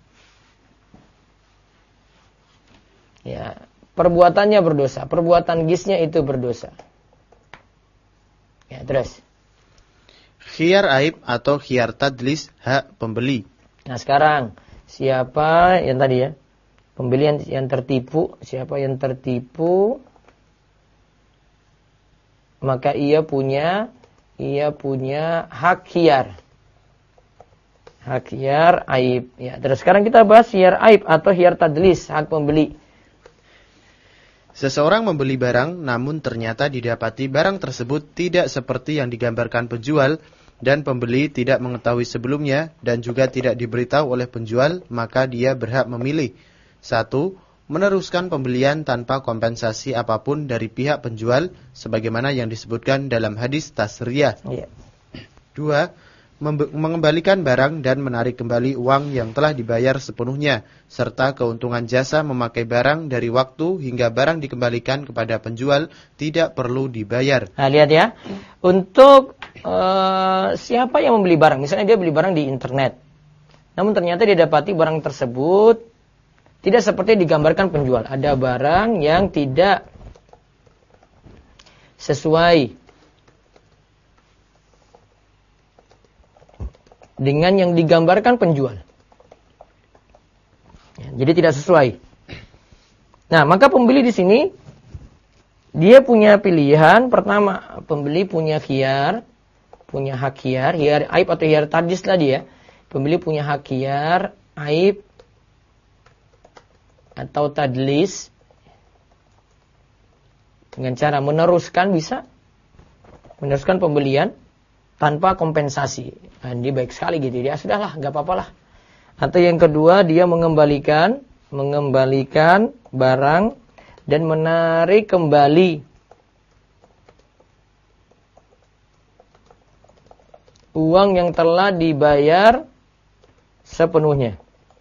ya, perbuatannya berdosa. Perbuatan GIS-nya itu berdosa. Ya, terus. Khiyar aib atau khiyar tadlis, hak pembeli. Nah, sekarang siapa yang tadi ya? Pembeli yang tertipu, siapa yang tertipu? Maka ia punya hak khiyar. Hak khiyar aib. Ya, terus sekarang kita bahas khiyar aib atau khiyar tadlis, hak pembeli. Seseorang membeli barang namun ternyata didapati barang tersebut tidak seperti yang digambarkan penjual dan pembeli tidak mengetahui sebelumnya dan juga tidak diberitahu oleh penjual, maka dia berhak memilih. 1. Meneruskan pembelian tanpa kompensasi apapun dari pihak penjual sebagaimana yang disebutkan dalam hadis tasriyah. 2. Mengembalikan barang dan menarik kembali uang yang telah dibayar sepenuhnya serta keuntungan jasa memakai barang dari waktu hingga barang dikembalikan kepada penjual tidak perlu dibayar. Nah, lihat ya. Untuk siapa yang membeli barang, misalnya dia beli barang di internet. Namun ternyata dia dapati barang tersebut tidak seperti digambarkan penjual. Ada barang yang tidak sesuai dengan yang digambarkan penjual. Ya, jadi tidak sesuai. Nah, maka pembeli di sini dia punya pilihan. Pertama, pembeli punya khiyar, punya hak khiyar, khiyar aib atau khiyar tadlis tadi ya. Pembeli punya hak khiyar, aib atau tadlis dengan cara meneruskan, bisa meneruskan pembelian tanpa kompensasi. Nah, ini baik sekali gitu. Dia sudahlah, nggak apa-apalah. Atau yang kedua, dia mengembalikan barang dan menarik kembali uang yang telah dibayar sepenuhnya.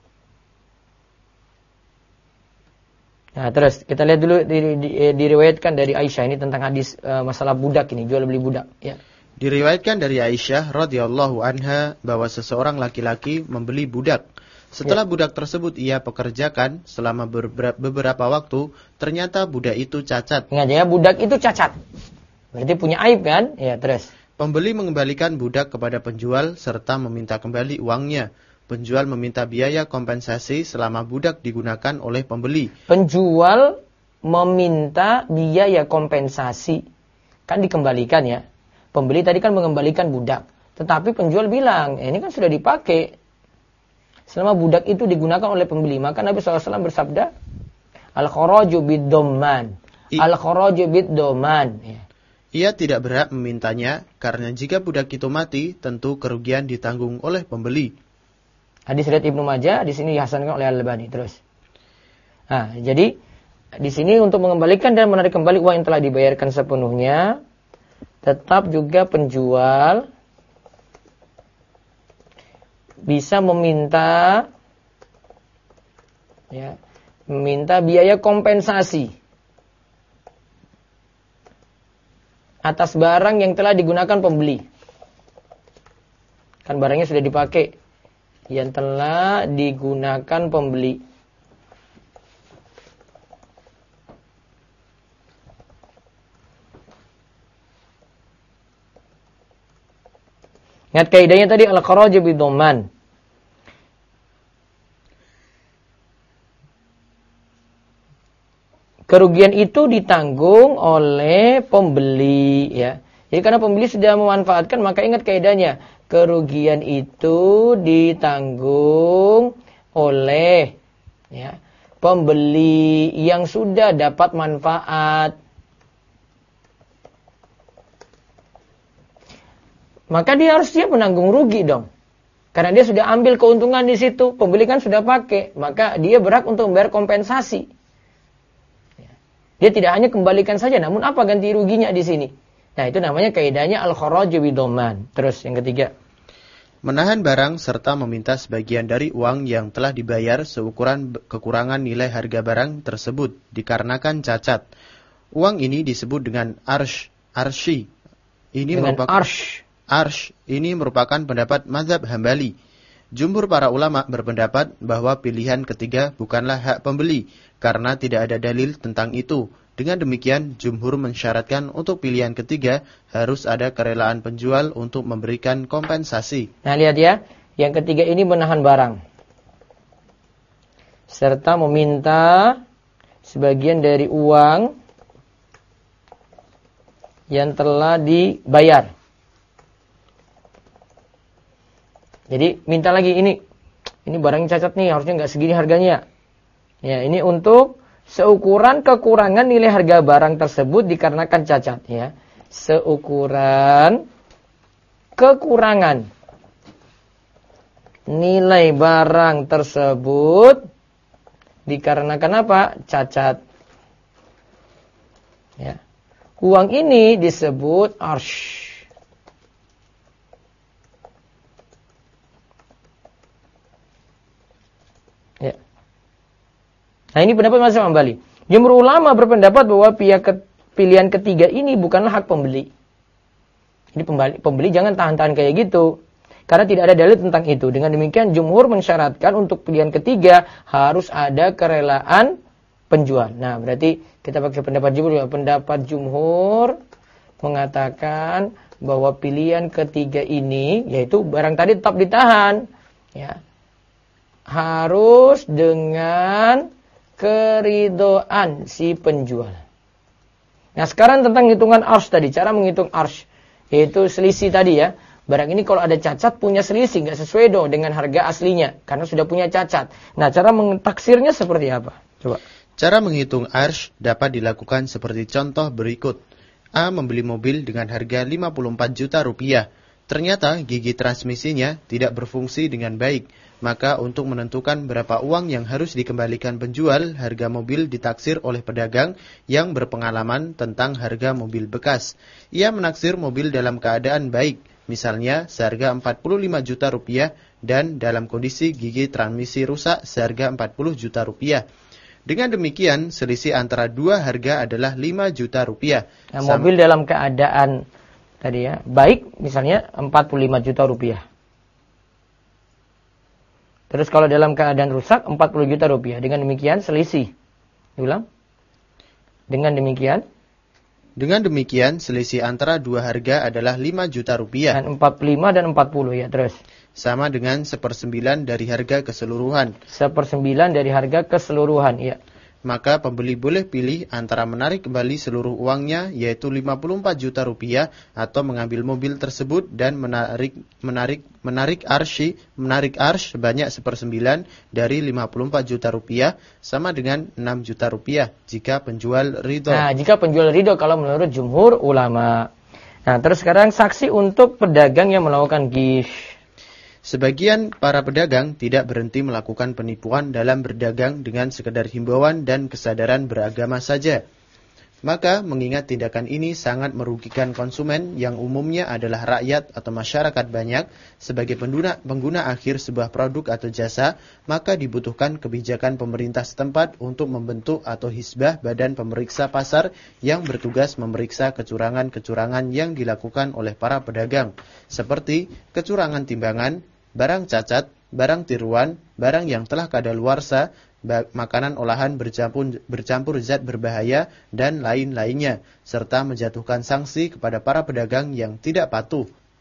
Nah, terus kita lihat dulu diriwayatkan dari Aisyah ini tentang hadis masalah budak ini, jual beli budak ya. Diriwayatkan dari Aisyah radhiyallahu anha bahwa seseorang laki-laki membeli budak. Setelah budak tersebut ia pekerjakan selama beberapa waktu, ternyata budak itu cacat. Ingat ya, budak itu cacat. Berarti punya aib kan? Ya, terus. Pembeli mengembalikan budak kepada penjual serta meminta kembali uangnya. Penjual meminta biaya kompensasi selama budak digunakan oleh pembeli. Penjual meminta biaya kompensasi. Kan dikembalikan ya. Pembeli tadi kan mengembalikan budak. Tetapi penjual bilang, ini kan sudah dipakai. Selama budak itu digunakan oleh pembeli. Maka Nabi SAW bersabda, Al-kharaju bid-dhamman. Al-kharaju bid-dhamman. Ya. Ia tidak berhak memintanya, karena jika budak itu mati, tentu kerugian ditanggung oleh pembeli. Hadis riwayat Ibnu Majah, di sini dihasankan oleh Al-Albani. Terus. Nah, jadi di sini untuk mengembalikan dan menarik kembali uang yang telah dibayarkan sepenuhnya, tetap juga penjual bisa meminta biaya kompensasi atas barang yang telah digunakan pembeli. Kan barangnya sudah dipakai, yang telah digunakan pembeli. Ingat kaidahnya tadi al-kharaju bid-dhamman. Kerugian itu ditanggung oleh pembeli ya. Jadi karena pembeli sudah memanfaatkan, maka ingat kaidahnya, kerugian itu ditanggung oleh ya, pembeli yang sudah dapat manfaat. Maka dia harus siap menanggung rugi dong. Karena dia sudah ambil keuntungan di situ, pembeli kan sudah pakai, maka dia berhak untuk membayar kompensasi. Dia tidak hanya kembalikan saja, namun apa ganti ruginya di sini? Nah, itu namanya kaidahnya al-kharaju bid-dhamman. Terus yang ketiga, menahan barang serta meminta sebagian dari uang yang telah dibayar seukuran kekurangan nilai harga barang tersebut dikarenakan cacat. Uang ini disebut dengan arshi. Arsh ini merupakan pendapat mazhab Hambali. Jumhur para ulama berpendapat bahwa pilihan ketiga bukanlah hak pembeli karena tidak ada dalil tentang itu. Dengan demikian, jumhur mensyaratkan untuk pilihan ketiga harus ada kerelaan penjual untuk memberikan kompensasi. Nah, lihat ya, yang ketiga ini menahan barang serta meminta sebagian dari uang yang telah dibayar. Jadi minta lagi, ini barangnya cacat nih, harusnya nggak segini harganya. Ya, ini untuk seukuran kekurangan nilai harga barang tersebut dikarenakan cacat. Ya, seukuran kekurangan nilai barang tersebut dikarenakan apa? Cacat. Ya, uang ini disebut arsh. Ya. Nah, ini pendapat mazhab Hambali. Jumhur ulama berpendapat bahwa pilihan ketiga ini bukanlah hak pembeli. Ini pembeli jangan tahan-tahan kayak gitu. Karena tidak ada dalil tentang itu. Dengan demikian jumhur mensyaratkan untuk pilihan ketiga harus ada kerelaan penjual. Nah, berarti kita pakai pendapat jumhur. Pendapat jumhur mengatakan bahwa pilihan ketiga ini, yaitu barang tadi tetap ditahan. Ya. Harus dengan keridoan si penjual. Nah, sekarang tentang hitungan arsh tadi, cara menghitung arsh, yaitu selisih tadi ya. Barang ini kalau ada cacat punya selisih, nggak sesuai dong dengan harga aslinya, karena sudah punya cacat. Nah, cara mentaksirnya seperti apa? Coba. Cara menghitung arsh dapat dilakukan seperti contoh berikut. A membeli mobil dengan harga 54 juta rupiah. Ternyata gigi transmisinya tidak berfungsi dengan baik. Maka untuk menentukan berapa uang yang harus dikembalikan penjual, harga mobil ditaksir oleh pedagang yang berpengalaman tentang harga mobil bekas. Ia menaksir mobil dalam keadaan baik, misalnya seharga 45 juta rupiah dan dalam kondisi gigi transmisi rusak seharga 40 juta rupiah. Dengan demikian, selisih antara dua harga adalah 5 juta rupiah. Nah, mobil dalam keadaan tadi ya. Baik misalnya 45 juta rupiah. Terus kalau dalam keadaan rusak 40 juta rupiah. Dengan demikian selisih. Diulang. Dengan demikian selisih antara dua harga adalah 5 juta rupiah. Dan 45 dan 40 ya terus. Sama dengan 1/9 dari harga keseluruhan. 1/9 dari harga keseluruhan ya. Maka pembeli boleh pilih antara menarik kembali seluruh uangnya yaitu 54 juta rupiah atau mengambil mobil tersebut dan menarik arsh sebanyak 1/9 dari 54 juta rupiah sama dengan 6 juta rupiah jika penjual ridho. Nah, jika penjual ridho kalau menurut jumhur ulama. Nah, terus sekarang saksi untuk pedagang yang melakukan ghish. Sebagian para pedagang tidak berhenti melakukan penipuan dalam berdagang dengan sekedar himbauan dan kesadaran beragama saja. Maka mengingat tindakan ini sangat merugikan konsumen yang umumnya adalah rakyat atau masyarakat banyak sebagai pengguna akhir sebuah produk atau jasa, maka dibutuhkan kebijakan pemerintah setempat untuk membentuk atau hisbah badan pemeriksa pasar yang bertugas memeriksa kecurangan-kecurangan yang dilakukan oleh para pedagang, seperti kecurangan timbangan, barang cacat, barang tiruan, barang yang telah kadaluarsa, makanan olahan bercampur zat berbahaya, dan lain-lainnya, serta menjatuhkan sanksi kepada para pedagang yang tidak patuh.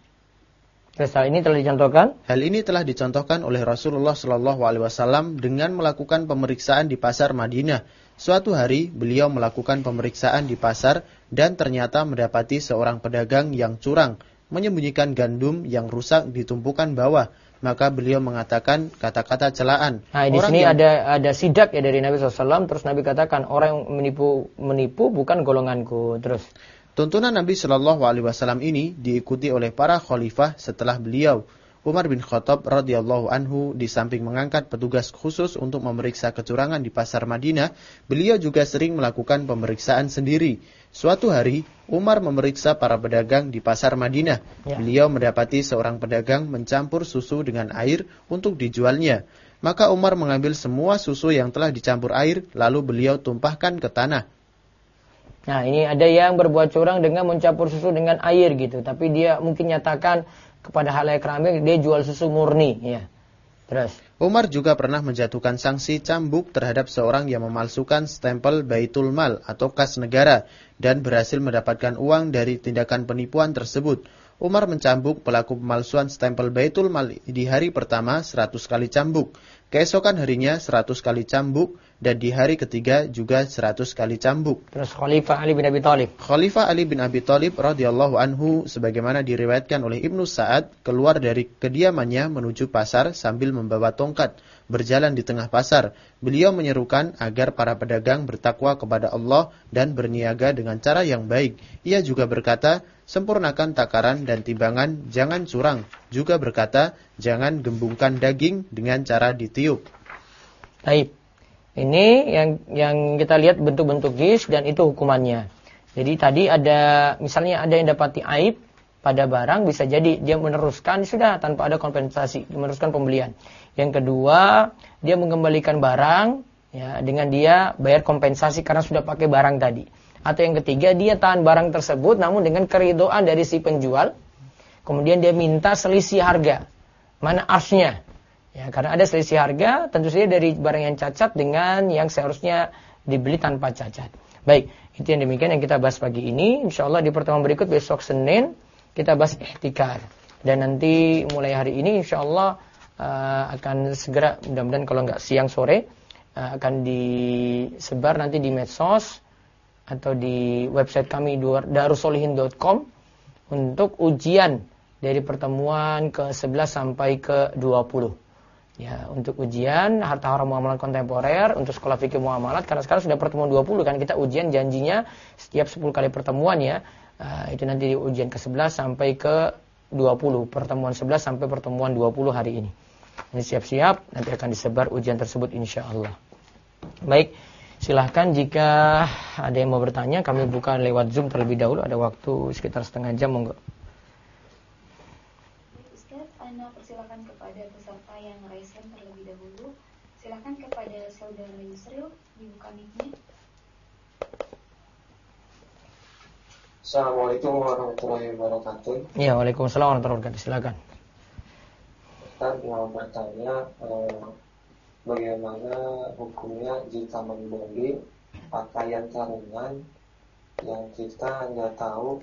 Hal ini telah dicontohkan? Hal ini telah dicontohkan oleh Rasulullah SAW dengan melakukan pemeriksaan di pasar Madinah. Suatu hari, beliau melakukan pemeriksaan di pasar dan ternyata mendapati seorang pedagang yang curang, menyembunyikan gandum yang rusak di tumpukan bawah. Maka beliau mengatakan kata-kata celaan. Nah, di sini ada sidak ya dari Nabi SAW. Terus Nabi katakan orang yang menipu bukan golonganku. Terus tuntunan Nabi SAW ini diikuti oleh para khalifah setelah beliau. Umar bin Khattab radhiyallahu anhu di samping mengangkat petugas khusus untuk memeriksa kecurangan di pasar Madinah, beliau juga sering melakukan pemeriksaan sendiri. Suatu hari, Umar memeriksa para pedagang di pasar Madinah. Ya. Beliau mendapati seorang pedagang mencampur susu dengan air untuk dijualnya. Maka Umar mengambil semua susu yang telah dicampur air, lalu beliau tumpahkan ke tanah. Nah, ini ada yang berbuat curang dengan mencampur susu dengan air gitu. Tapi dia mungkin nyatakan kepada halayak ramai dia jual susu murni. Ya. Terus Umar juga pernah menjatuhkan sanksi cambuk terhadap seorang yang memalsukan stempel Baitul Mal atau kas negara dan berhasil mendapatkan uang dari tindakan penipuan tersebut. Umar mencambuk pelaku pemalsuan stempel Baitul Mal di hari pertama 100 kali cambuk, keesokan harinya 100 kali cambuk, dan di hari ketiga juga 100 kali cambuk. Terus Khalifah Ali bin Abi Thalib. Khalifah Ali bin Abi Thalib radhiyallahu anhu sebagaimana diriwayatkan oleh Ibnu Sa'ad keluar dari kediamannya menuju pasar sambil membawa tongkat, berjalan di tengah pasar. Beliau menyerukan agar para pedagang bertakwa kepada Allah dan berniaga dengan cara yang baik. Ia juga berkata, sempurnakan takaran dan timbangan, jangan curang. Juga berkata, jangan gembungkan daging dengan cara ditiup. Baik. Ini yang kita lihat bentuk-bentuk ghish dan itu hukumannya. Jadi tadi ada misalnya ada yang dapati aib pada barang, bisa jadi dia meneruskan sudah tanpa ada kompensasi, meneruskan pembelian. Yang kedua, dia mengembalikan barang ya dengan dia bayar kompensasi karena sudah pakai barang tadi. Atau yang ketiga, dia tahan barang tersebut namun dengan keridhaan dari si penjual. Kemudian dia minta selisih harga. Mana arsnya? Ya, karena ada selisih harga, tentu saja dari barang yang cacat dengan yang seharusnya dibeli tanpa cacat. Baik, itu yang demikian yang kita bahas pagi ini. InsyaAllah di pertemuan berikut besok Senin, kita bahas ihtikar. Dan nanti mulai hari ini insyaAllah akan segera, mudah-mudahan kalau nggak siang sore, akan disebar nanti di medsos atau di website kami darussolihin.com untuk ujian dari pertemuan ke-11 sampai ke-20. Ya, untuk ujian harta haram muamalat kontemporer untuk sekolah fikih muamalat, karena sekarang sudah pertemuan 20 kan, kita ujian janjinya setiap 10 kali pertemuan ya. Itu nanti di ujian ke-11 sampai ke-20, pertemuan 11 sampai pertemuan 20 hari ini. Ini siap-siap, nanti akan disebar ujian tersebut insyaallah. Baik, silahkan jika ada yang mau bertanya, kami buka lewat Zoom terlebih dahulu, ada waktu sekitar setengah jam, monggo. Anda persilakan kepada peserta yang raise hand terlebih dahulu. Silakan kepada saudara Yusril dibuka mic-nya. Assalamualaikum warahmatullahi wabarakatuh. Ya, waalaikumsalam warahmatullahi wabarakatuh. Silakan. Ustaz mau bertanya, bagaimana hukumnya jika membeli pakaian sarungan yang kita nggak tahu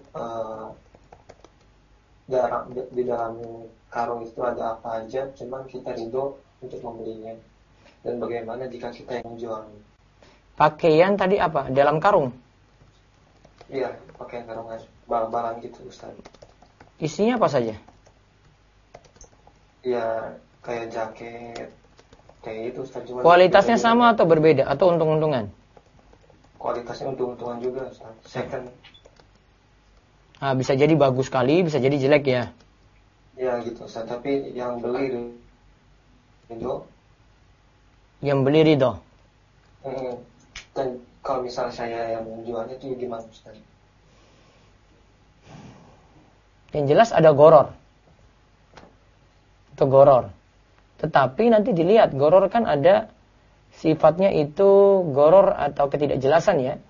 di dalam karung itu ada apa aja, cuman kita ridho untuk membelinya. Dan bagaimana jika kita yang menjualnya? Pakaian tadi apa? Dalam karung? Iya, pakaian karungan, bal-balan gitu Ustaz. Isinya apa saja? Iya, kayak jaket, kayak itu Ustaz. Cuman Kualitasnya beda-beda. sama atau berbeda? Atau untung-untungan? Kualitasnya untung-untungan juga Ustaz. Second. Nah, bisa jadi bagus sekali, bisa jadi jelek ya. Ya gitu Ustaz, tapi yang beli itu Yang beli ridho. dan kalau misalnya saya yang menjualnya itu gimana Ustaz? Yang jelas ada goror. Itu goror. Tetapi nanti dilihat, goror kan ada sifatnya itu goror atau ketidakjelasan ya.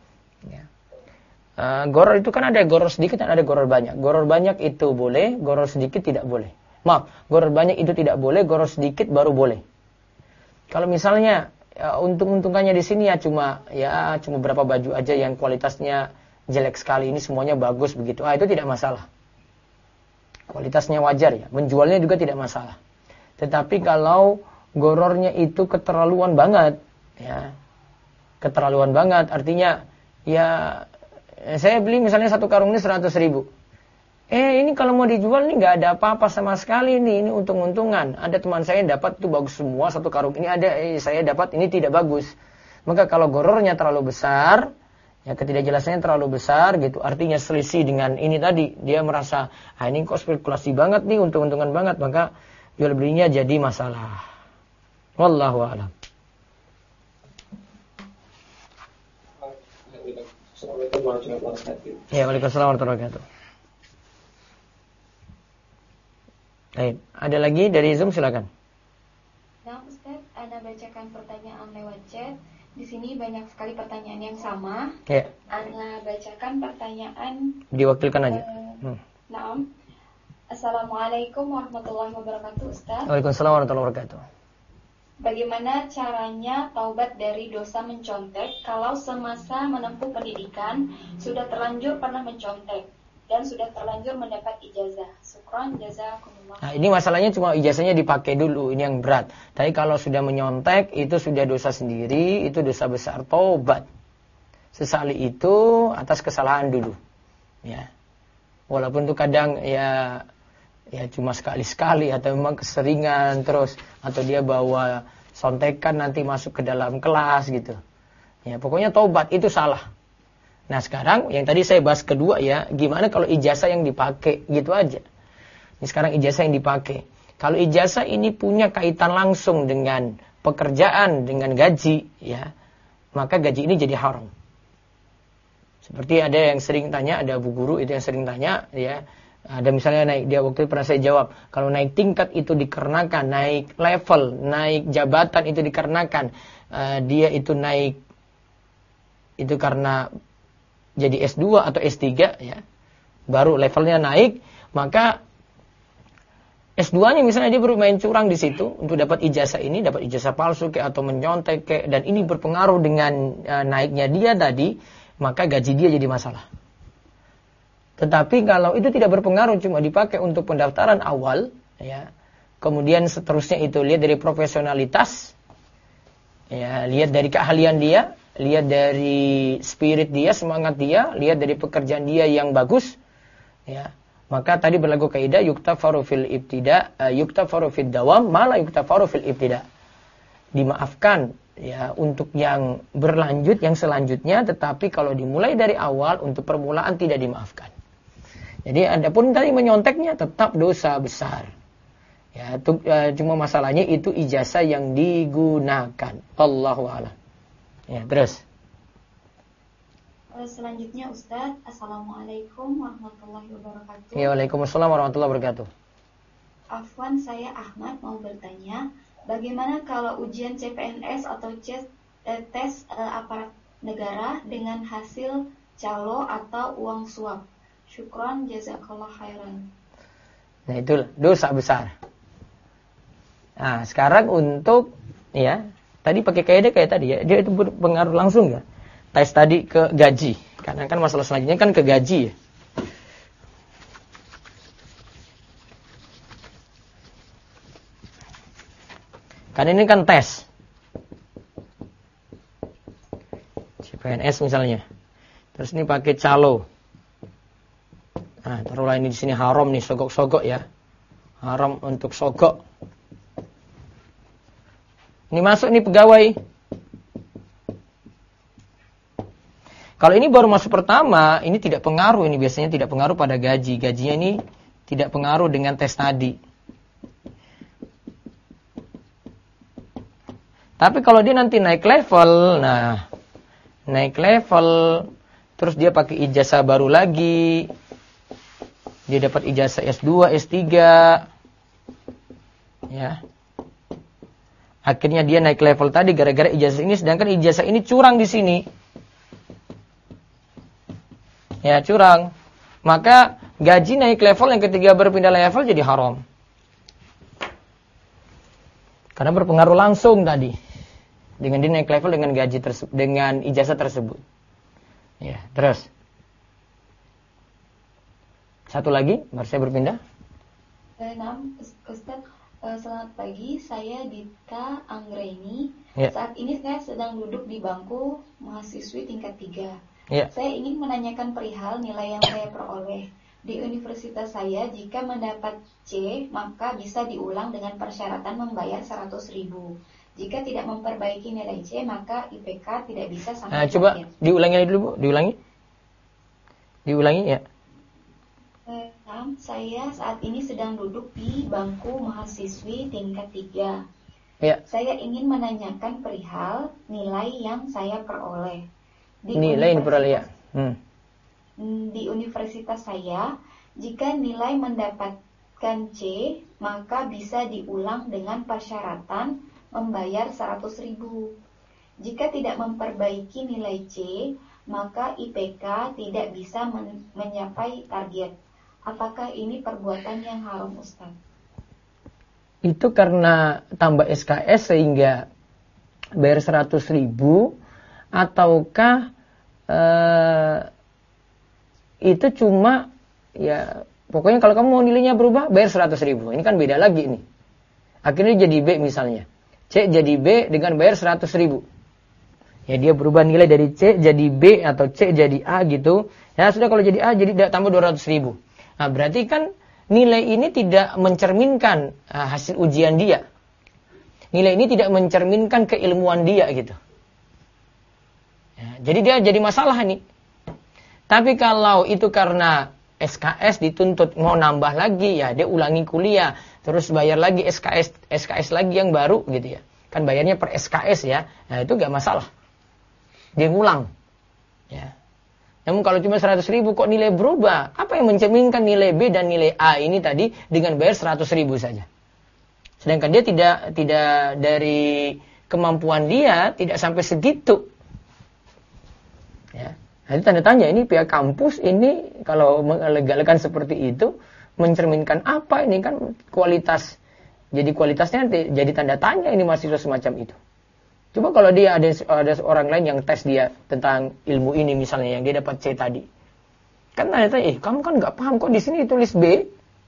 Goror itu kan ada goror sedikit dan ada goror banyak. Goror banyak itu boleh, goror sedikit tidak boleh. Maaf, goror banyak itu tidak boleh, goror sedikit baru boleh. Kalau misalnya untung-untungannya di sini ya cuma berapa baju aja yang kualitasnya jelek sekali, ini semuanya bagus begitu. Itu tidak masalah. Kualitasnya wajar ya, menjualnya juga tidak masalah. Tetapi kalau gorornya itu keterlaluan banget, ya, keterlaluan banget, artinya ya saya beli misalnya satu karung ini 100.000. Ini kalau mau dijual nih nggak ada apa-apa sama sekali nih, ini untung-untungan. Ada teman saya dapat itu bagus semua satu karung ini ada, saya dapat ini tidak bagus. Maka kalau gorornya terlalu besar, ya ketidakjelasannya terlalu besar gitu, artinya selisih dengan ini tadi, dia merasa ini kok spekulasi banget nih, untung-untungan banget, maka jual belinya jadi masalah. Wallahu a'lam. Assalamualaikum warahmatullahi wabarakatuh. Ya, waalaikumsalam warahmatullahi wabarakatuh. Baik, ada lagi dari Zoom, silakan. Nah, Ustaz, Anda bacakan pertanyaan lewat chat. Di sini banyak sekali pertanyaan yang sama. Ya, Anda bacakan pertanyaan. diwakilkan aja. Naam. Assalamualaikum warahmatullahi wabarakatuh, Ustaz. Waalaikumsalam warahmatullahi wabarakatuh. Bagaimana caranya taubat dari dosa mencontek kalau semasa menempuh pendidikan sudah terlanjur pernah mencontek dan sudah terlanjur mendapat ijazah? Syukran, jazakumullah. Nah, ini masalahnya cuma ijazahnya dipakai dulu, ini yang berat. Tapi kalau sudah menyontek, itu sudah dosa sendiri, itu dosa besar, taubat. Sesali itu atas kesalahan dulu. Ya. Walaupun itu kadang ya cuma sekali-sekali atau memang keseringan terus, atau dia bawa sontekan nanti masuk ke dalam kelas gitu. Ya, pokoknya taubat itu salah. Nah, sekarang yang tadi saya bahas kedua ya, gimana kalau ijazah yang dipakai gitu aja. Ini sekarang ijazah yang dipakai. Kalau ijazah ini punya kaitan langsung dengan pekerjaan, dengan gaji, ya, maka gaji ini jadi haram. Seperti ada yang sering tanya, ada bu guru itu yang sering tanya, ya, ada misalnya naik, dia waktu itu pernah saya jawab, kalau naik tingkat itu dikarenakan, naik level, naik jabatan itu dikarenakan, dia itu naik, itu karena jadi S2 atau S3, ya, baru levelnya naik, maka S2-nya misalnya dia bermain curang di situ untuk dapat ijazah ini, dapat ijazah palsu atau menyontek dan ini berpengaruh dengan naiknya dia tadi, maka gaji dia jadi masalah. Tetapi kalau itu tidak berpengaruh, cuma dipakai untuk pendaftaran awal, ya, kemudian seterusnya itu lihat dari profesionalitas, ya, lihat dari keahlian dia, lihat dari spirit dia, semangat dia, lihat dari pekerjaan dia yang bagus, ya, maka tadi berlaku kaidah yuktafaru fil ibtida, yuktafaru fid dawam, malah yuktafaru fil ibtida. Dimaafkan ya untuk yang berlanjut, yang selanjutnya, tetapi kalau dimulai dari awal untuk permulaan tidak dimaafkan. Jadi adapun tadi menyonteknya tetap dosa besar. Ya, cuma masalahnya itu ijazah yang digunakan. Allahu a'lam. Ya, terus. Selanjutnya Ustaz, Assalamualaikum warahmatullahi wabarakatuh. Ya, waalaikumsalam warahmatullahi wabarakatuh. Afwan, saya Ahmad mau bertanya, bagaimana kalau ujian CPNS atau tes aparat negara dengan hasil calo atau uang suap? Syukran, jazakallah khairan. Nah, itulah dosa besar. Nah, sekarang untuk ya, tadi pakai kaidah kayak tadi ya, dia itu berpengaruh langsung ya. Tes tadi ke gaji. Karena kan masalah selanjutnya kan ke gaji ya. Karena ini kan tes. CPNS misalnya. Terus ini pakai calo. Nah, taruhlah ini di sini haram nih, sogok-sogok ya. Haram untuk sogok. Ini masuk nih pegawai. Kalau ini baru masuk pertama, ini tidak pengaruh. Ini biasanya tidak pengaruh pada gaji. Gajinya ini tidak pengaruh dengan tes tadi. Tapi kalau dia nanti naik level, nah, naik level, terus dia pakai ijazah baru lagi. Dia dapat ijazah S2, S3. Ya. Akhirnya dia naik level tadi gara-gara ijazah ini, sedangkan ijazah ini curang di sini. Ya, curang. Maka gaji naik level yang ketiga berpindah level jadi haram. Karena berpengaruh langsung tadi. Dengan dia naik level dengan gaji tersebut, dengan ijazah tersebut. Ya, terus. Satu lagi, baru saya berpindah. Ustaz, selamat pagi, saya Dita Anggreni. Ya. Saat ini saya sedang duduk di bangku mahasiswi tingkat 3. Ya. Saya ingin menanyakan perihal nilai yang saya peroleh. Di universitas saya, jika mendapat C, maka bisa diulang dengan persyaratan membayar 100.000. Jika tidak memperbaiki nilai C, maka IPK tidak bisa sampai coba akhir. diulangi dulu, Bu. Diulangi ya. Saya saat ini sedang duduk di bangku mahasiswi tingkat 3. Ya. Saya ingin menanyakan perihal nilai yang saya peroleh. Nilai yang diperoleh ya. Di universitas saya, jika nilai mendapatkan C, maka bisa diulang dengan persyaratan membayar 100.000. Jika tidak memperbaiki nilai C, maka IPK tidak bisa mencapai target. Apakah ini perbuatan yang haram, Ustaz? Itu karena tambah SKS sehingga bayar 100.000, ataukah itu cuma ya pokoknya kalau kamu mau nilainya berubah bayar 100.000. Ini kan beda lagi nih. Akhirnya jadi B misalnya. C jadi B dengan bayar 100.000. Ya dia berubah nilai dari C jadi B atau C jadi A gitu. Ya sudah kalau jadi A jadi tambah 200.000. Nah berarti kan nilai ini tidak mencerminkan hasil ujian dia. Nilai ini tidak mencerminkan keilmuan dia gitu. Ya, jadi dia jadi masalah nih. Tapi kalau itu karena SKS dituntut mau nambah lagi ya dia ulangi kuliah. Terus bayar lagi SKS lagi yang baru gitu ya. Kan bayarnya per SKS ya. Nah itu gak masalah. Dia ngulang. Ya. Namun kalau cuma 100.000 kok nilai berubah. Apa yang mencerminkan nilai B dan nilai A ini tadi dengan bayar 100.000 saja. Sedangkan dia tidak dari kemampuan dia tidak sampai segitu. Ya. Nah, itu tanda tanya ini pihak kampus ini kalau melegalkan seperti itu mencerminkan apa ini kan kualitas. Jadi kualitasnya jadi tanda tanya ini mahasiswa semacam itu. Coba kalau dia ada orang lain yang tes dia tentang ilmu ini misalnya yang dia dapat C tadi. Kan tanya-tanya, kamu kan nggak paham kok di sini tulis B.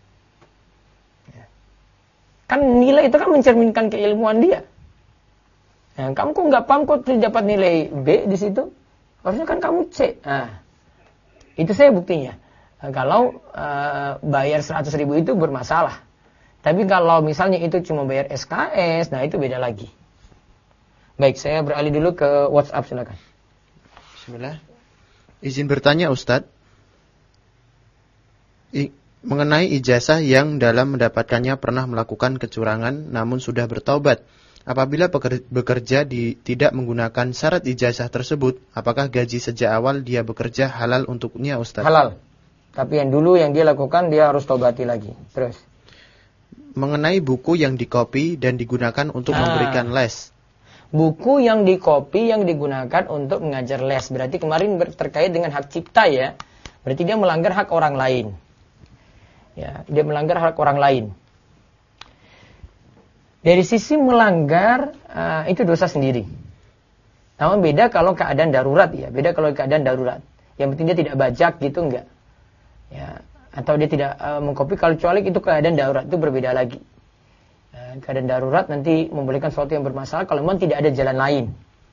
Kan nilai itu kan mencerminkan keilmuan dia. Nah, kamu kok nggak paham kok dapat nilai B di situ? Harusnya kan kamu C. Nah, itu saya buktinya. Nah, kalau bayar 100.000 itu bermasalah. Tapi kalau misalnya itu cuma bayar SKS, nah itu beda lagi. Baik, saya beralih dulu ke WhatsApp, silakan. Bismillah. Izin bertanya Ustadz. Mengenai ijazah yang dalam mendapatkannya pernah melakukan kecurangan namun sudah bertaubat. Apabila bekerja tidak menggunakan syarat ijazah tersebut, apakah gaji sejak awal dia bekerja halal untuknya Ustaz? Halal. Tapi yang dulu yang dia lakukan dia harus taubati lagi. Terus. Mengenai buku yang dikopi dan digunakan untuk memberikan les. Buku yang dikopi yang digunakan untuk mengajar les. Berarti kemarin terkait dengan hak cipta ya. Berarti dia melanggar hak orang lain. Ya, dia melanggar hak orang lain. Dari sisi melanggar itu dosa sendiri. Namun beda kalau keadaan darurat ya, beda kalau keadaan darurat. Yang penting dia tidak bajak gitu enggak. Ya, atau dia tidak mengkopi, kalau kecuali itu keadaan darurat itu berbeda lagi. Keadaan darurat nanti membolehkan sesuatu yang bermasalah kalau memang tidak ada jalan lain.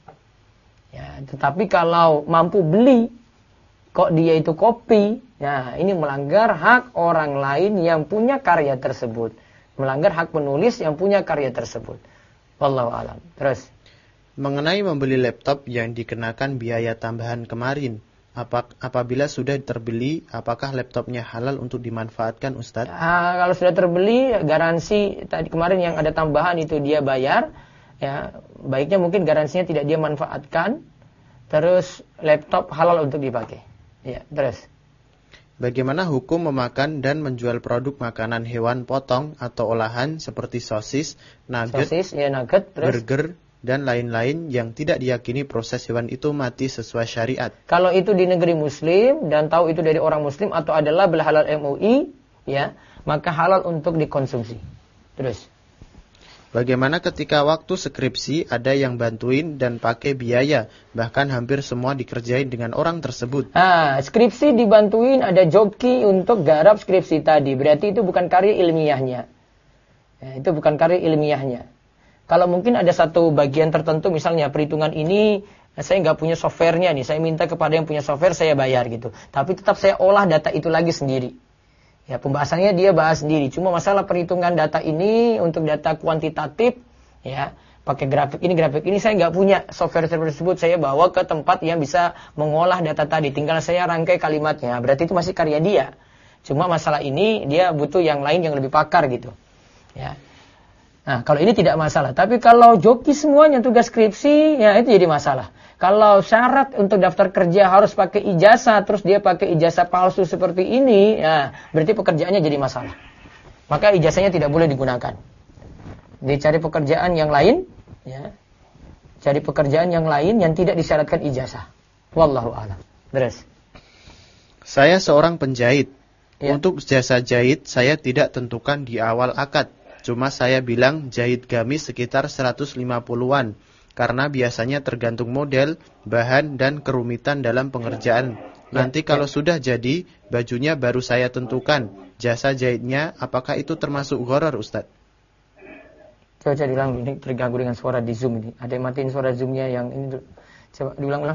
Ya, tetapi kalau mampu beli kok dia itu kopi, nah ini melanggar hak orang lain yang punya karya tersebut, melanggar hak penulis yang punya karya tersebut. Wallahu a'lam. Terus mengenai membeli laptop yang dikenakan biaya tambahan kemarin, apabila sudah terbeli, apakah laptopnya halal untuk dimanfaatkan, Ustadz? Kalau sudah terbeli, garansi tadi kemarin yang ada tambahan itu dia bayar. Ya, baiknya mungkin garansinya tidak dia manfaatkan. Terus laptop halal untuk dipakai. Ya, terus. Bagaimana hukum memakan dan menjual produk makanan hewan potong atau olahan seperti sosis, nugget, terus burger, dan lain-lain yang tidak diyakini proses hewan itu mati sesuai syariat? Kalau itu di negeri muslim dan tahu itu dari orang muslim atau adalah halal MUI, ya, maka halal untuk dikonsumsi. Terus. Bagaimana ketika waktu skripsi ada yang bantuin dan pakai biaya, bahkan hampir semua dikerjain dengan orang tersebut? Skripsi dibantuin, ada joki untuk garap skripsi tadi, berarti itu bukan karya ilmiahnya. Ya, itu bukan karya ilmiahnya. Kalau mungkin ada satu bagian tertentu, misalnya perhitungan ini saya nggak punya softwarenya nih, saya minta kepada yang punya software, saya bayar gitu. Tapi tetap saya olah data itu lagi sendiri. Ya, pembahasannya dia bahas sendiri. Cuma masalah perhitungan data ini untuk data kuantitatif, ya, pakai grafik ini saya nggak punya software tersebut. Saya bawa ke tempat yang bisa mengolah data tadi. Tinggal saya rangkai kalimatnya. Berarti itu masih karya dia. Cuma masalah ini dia butuh yang lain yang lebih pakar gitu. Ya. Nah, kalau ini tidak masalah. Tapi kalau joki semuanya tugas skripsi, ya itu jadi masalah. Kalau syarat untuk daftar kerja harus pakai ijazah, terus dia pakai ijazah palsu seperti ini, ya berarti pekerjaannya jadi masalah. Maka ijazahnya tidak boleh digunakan. Dia cari pekerjaan yang lain, ya. Cari pekerjaan yang lain yang tidak disyaratkan ijazah. Wallahu a'lam. Terus. Saya seorang penjahit. Ya. Untuk jasa jahit saya tidak tentukan di awal akad. Cuma saya bilang jahit gamis sekitar 150-an. Karena biasanya tergantung model, bahan, dan kerumitan dalam pengerjaan. Nanti kalau sudah jadi, bajunya baru saya tentukan. Jasa jahitnya, apakah itu termasuk gharar, Ustadz? Coba diulang, ini terganggu dengan suara di Zoom ini. Ada yang matiin suara Zoom-nya yang ini dulu. Coba diulang-ulang.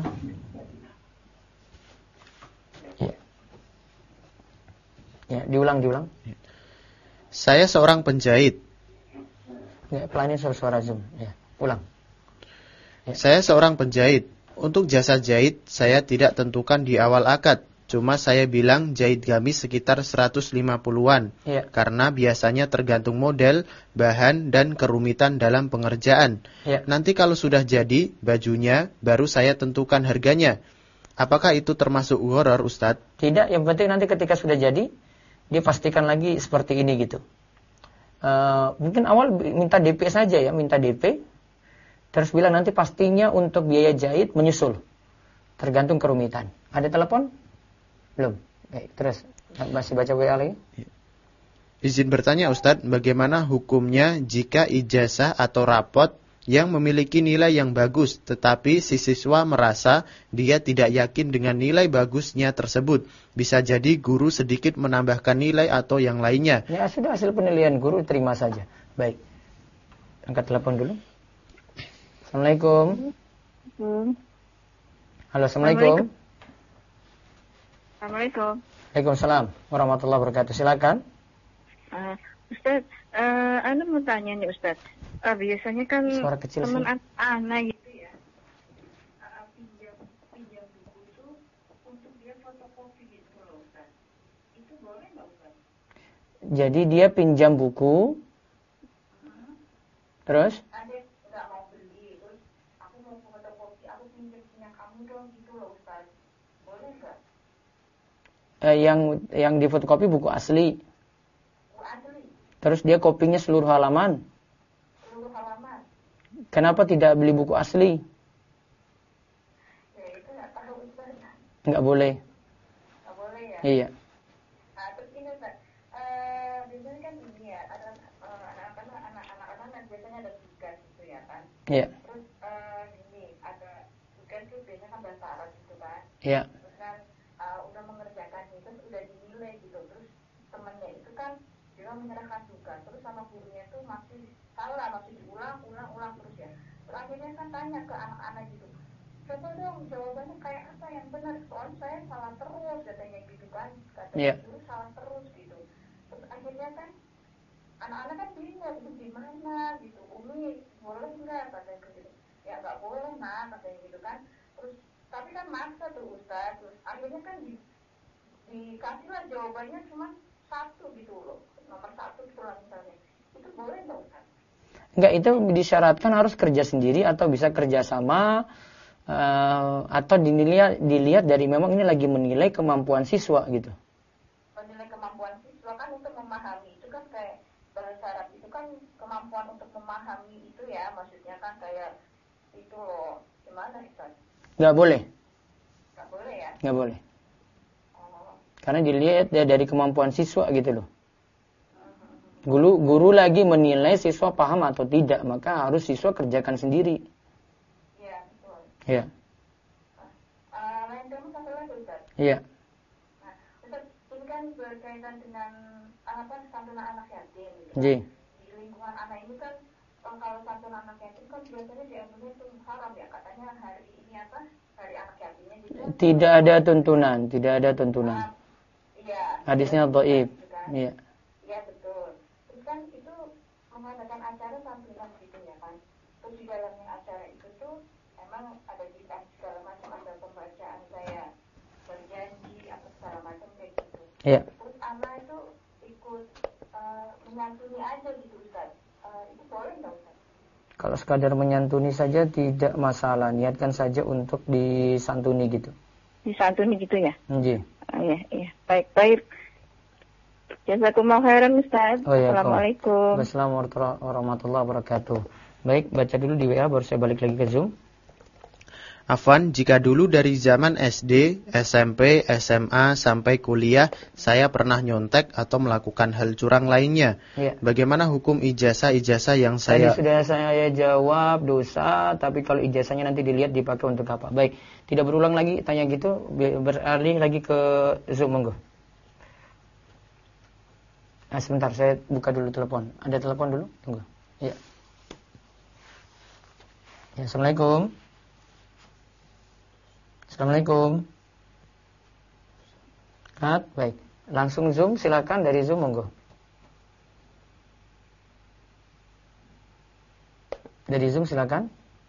Ya, diulang. Saya seorang penjahit. Ya, pelanin suara Zoom. Ya, ulang. Ya. Saya seorang penjahit. Untuk jasa jahit, saya tidak tentukan di awal akad. Cuma saya bilang jahit gamis sekitar 150-an. Ya. Karena biasanya tergantung model, bahan, dan kerumitan dalam pengerjaan. Ya. Nanti kalau sudah jadi, bajunya, baru saya tentukan harganya. Apakah itu termasuk gharar, Ustadz? Tidak, yang penting nanti ketika sudah jadi, dia pastikan lagi seperti ini gitu. Mungkin awal minta DP saja ya, minta DP. Terus bilang nanti pastinya untuk biaya jahit menyusul. Tergantung kerumitan. Ada telepon? Belum. Baik, terus masih baca WA lagi? Izin bertanya Ustadz, bagaimana hukumnya jika ijazah atau rapot yang memiliki nilai yang bagus, tetapi si siswa merasa dia tidak yakin dengan nilai bagusnya tersebut. Bisa jadi guru sedikit menambahkan nilai atau yang lainnya. Ya sudah, hasil penilaian guru terima saja. Baik. Angkat telepon dulu. Assalamualaikum. Halo, assalamualaikum. Assalamualaikum. Waalaikumsalam warahmatullahi wabarakatuh. Silakan. Ustaz, Anda mau tanya nih Ustaz. Biasanya kan Suara kecil teman anak gitu ya, pinjam buku itu untuk dia fotokopi gitu loh Ustaz. Itu boleh nggak Ustaz? Jadi dia pinjam buku. Terus? Ada nggak mau beli, terus aku mau fotokopi, aku pinjam punya kamu dong gitu loh Ustaz. Boleh nggak? Yang di fotokopi buku asli. Buku asli. Terus dia kopinya seluruh halaman. Kenapa tidak beli buku asli? Ya itu nggak tahu Ustaz. Nggak boleh. Nggak boleh ya. Iya. Nah, terus ini Ustaz, biasanya kan ini ya, ada anak-anak biasanya ada tugas gitu ya kan. Iya. Terus gini, ada tugas tuh biasanya kan bahasa Arab gitu kan. Iya. Terus kan udah mengerjakan itu, udah dinilai gitu. Terus temennya itu kan juga menyerahkan tugas, terus sama gurunya tuh masih salah, masih diulang terus ya. Terus akhirnya kan tanya ke anak-anak gitu, coba dong jawabannya kayak apa yang benar, soalnya saya salah terus katanya gitu kan, katanya guru salah terus gitu. Terus akhirnya kan anak-anak kan bingung itu gimana gitu, Umi boleh nggak katanya gitu, ya nggak boleh nah katanya gitu kan. Terus tapi kan maksa tuh Ustaz, terus akhirnya kan dikasihlah jawabannya cuma satu gitu loh, nomor satu gitu lah misalnya, itu boleh nggak Ustaz? Enggak, itu disyaratkan harus kerja sendiri atau bisa kerja sama, atau dilihat dari memang ini lagi menilai kemampuan siswa gitu. Menilai kemampuan siswa kan untuk memahami itu kan kayak bahasa Arab itu kan kemampuan untuk memahami itu ya, maksudnya kan kayak itu loh, gimana Ustaz? Enggak boleh. Nggak boleh ya? Enggak boleh. Karena dilihat dari kemampuan siswa gitu loh. Guru lagi menilai siswa paham atau tidak, maka harus siswa kerjakan sendiri. Iya, betul. Iya. Lain kamu satu lagi Ustaz. Iya. Nah, Ustaz, ini kan berkaitan dengan santunan anak yatim gitu. Ji. Di lingkungan anak ini kan kalau santunan anak yatim kan biasanya diambilnya itu haram ya, katanya hari ini hari anak yatimnya gitu. Tidak ada tuntunan. Iya. Hadisnya dhaif. Iya. Iya betul. Terus kan itu mengadakan acara santunan gitu ya kan. Terus di dalamnya acara itu tuh emang ada bid'ah segala macam, ada pembacaan kayak berjanji atau segala macam kayak gitu. Iya. Terus anak itu ikut menyantuni aja gitu Ustaz. Itu boleh nggak Ustaz? Kalau sekadar menyantuni saja tidak masalah, niatkan saja untuk disantuni gitu. Disantuni gitu ya? Iya. Iya. Baik. Jazakumullah khairan Ustaz. Assalamualaikum. Wassalamualaikum warahmatullahi wabarakatuh. Baik, baca dulu di WA baru saya balik lagi ke Zoom. Afwan, jika dulu dari zaman SD, SMP, SMA sampai kuliah saya pernah nyontek atau melakukan hal curang lainnya. Ya. Bagaimana hukum ijazah yang saya... Tadi sudah saya jawab dosa, tapi kalau ijazahnya nanti dilihat dipakai untuk apa? Baik, tidak berulang lagi tanya gitu, beralih lagi ke Zoom monggo. Nah, sebentar saya buka dulu telepon. Ada telepon dulu? Tunggu. Ya. Ya, Assalamualaikum. Assalamualaikum. Baik. Langsung Zoom, silakan dari Zoom monggo. Dari Zoom silakan.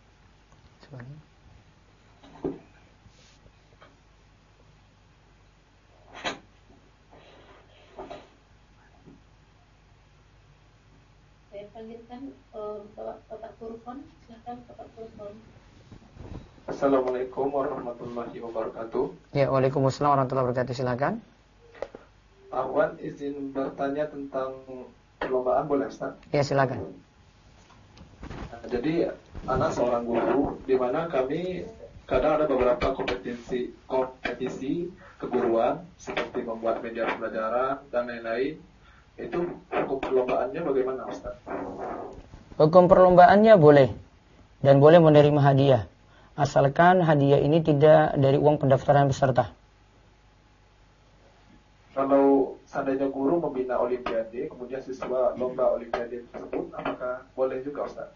Saya panggilkan Bapak Kurfon, silakan Bapak Kurfon. Assalamualaikum warahmatullahi wabarakatuh. Ya, waalaikumsalam warahmatullahi wabarakatuh. Silakan. Afwan, izin bertanya tentang perlombaan boleh Ustaz? Ya, silakan. Nah, jadi anak seorang guru, di mana kami kadang ada beberapa kompetisi keguruan seperti membuat media pembelajaran dan lain-lain. Itu hukum perlombaannya bagaimana Ustaz? Hukum perlombaannya boleh dan boleh menerima hadiah. Asalkan hadiah ini tidak dari uang pendaftaran peserta. Kalau seandainya guru membina olimpiade, kemudian siswa lomba olimpiade tersebut, apakah boleh juga Ustaz?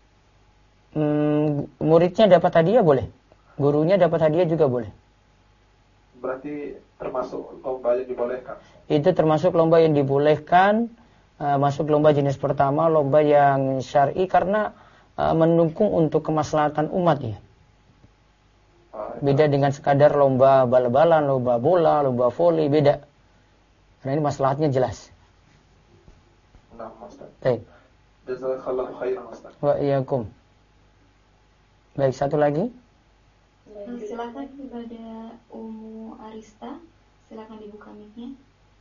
Muridnya dapat hadiah boleh, gurunya dapat hadiah juga boleh. Berarti termasuk lomba yang dibolehkan? Itu termasuk lomba yang dibolehkan, masuk lomba jenis pertama, lomba yang syar'i karena mendukung untuk kemaslahatan umat ya. Beda dengan sekadar lomba bal-balan, lomba bola, lomba voli, beda. Karena ini maslahatnya jelas. Nah, Ustaz. Baik. Jazakallahu khairan Ustaz. Wa iyyakum. Baik, satu lagi. Silakan kepada Umu Arista, silakan dibuka mic-nya.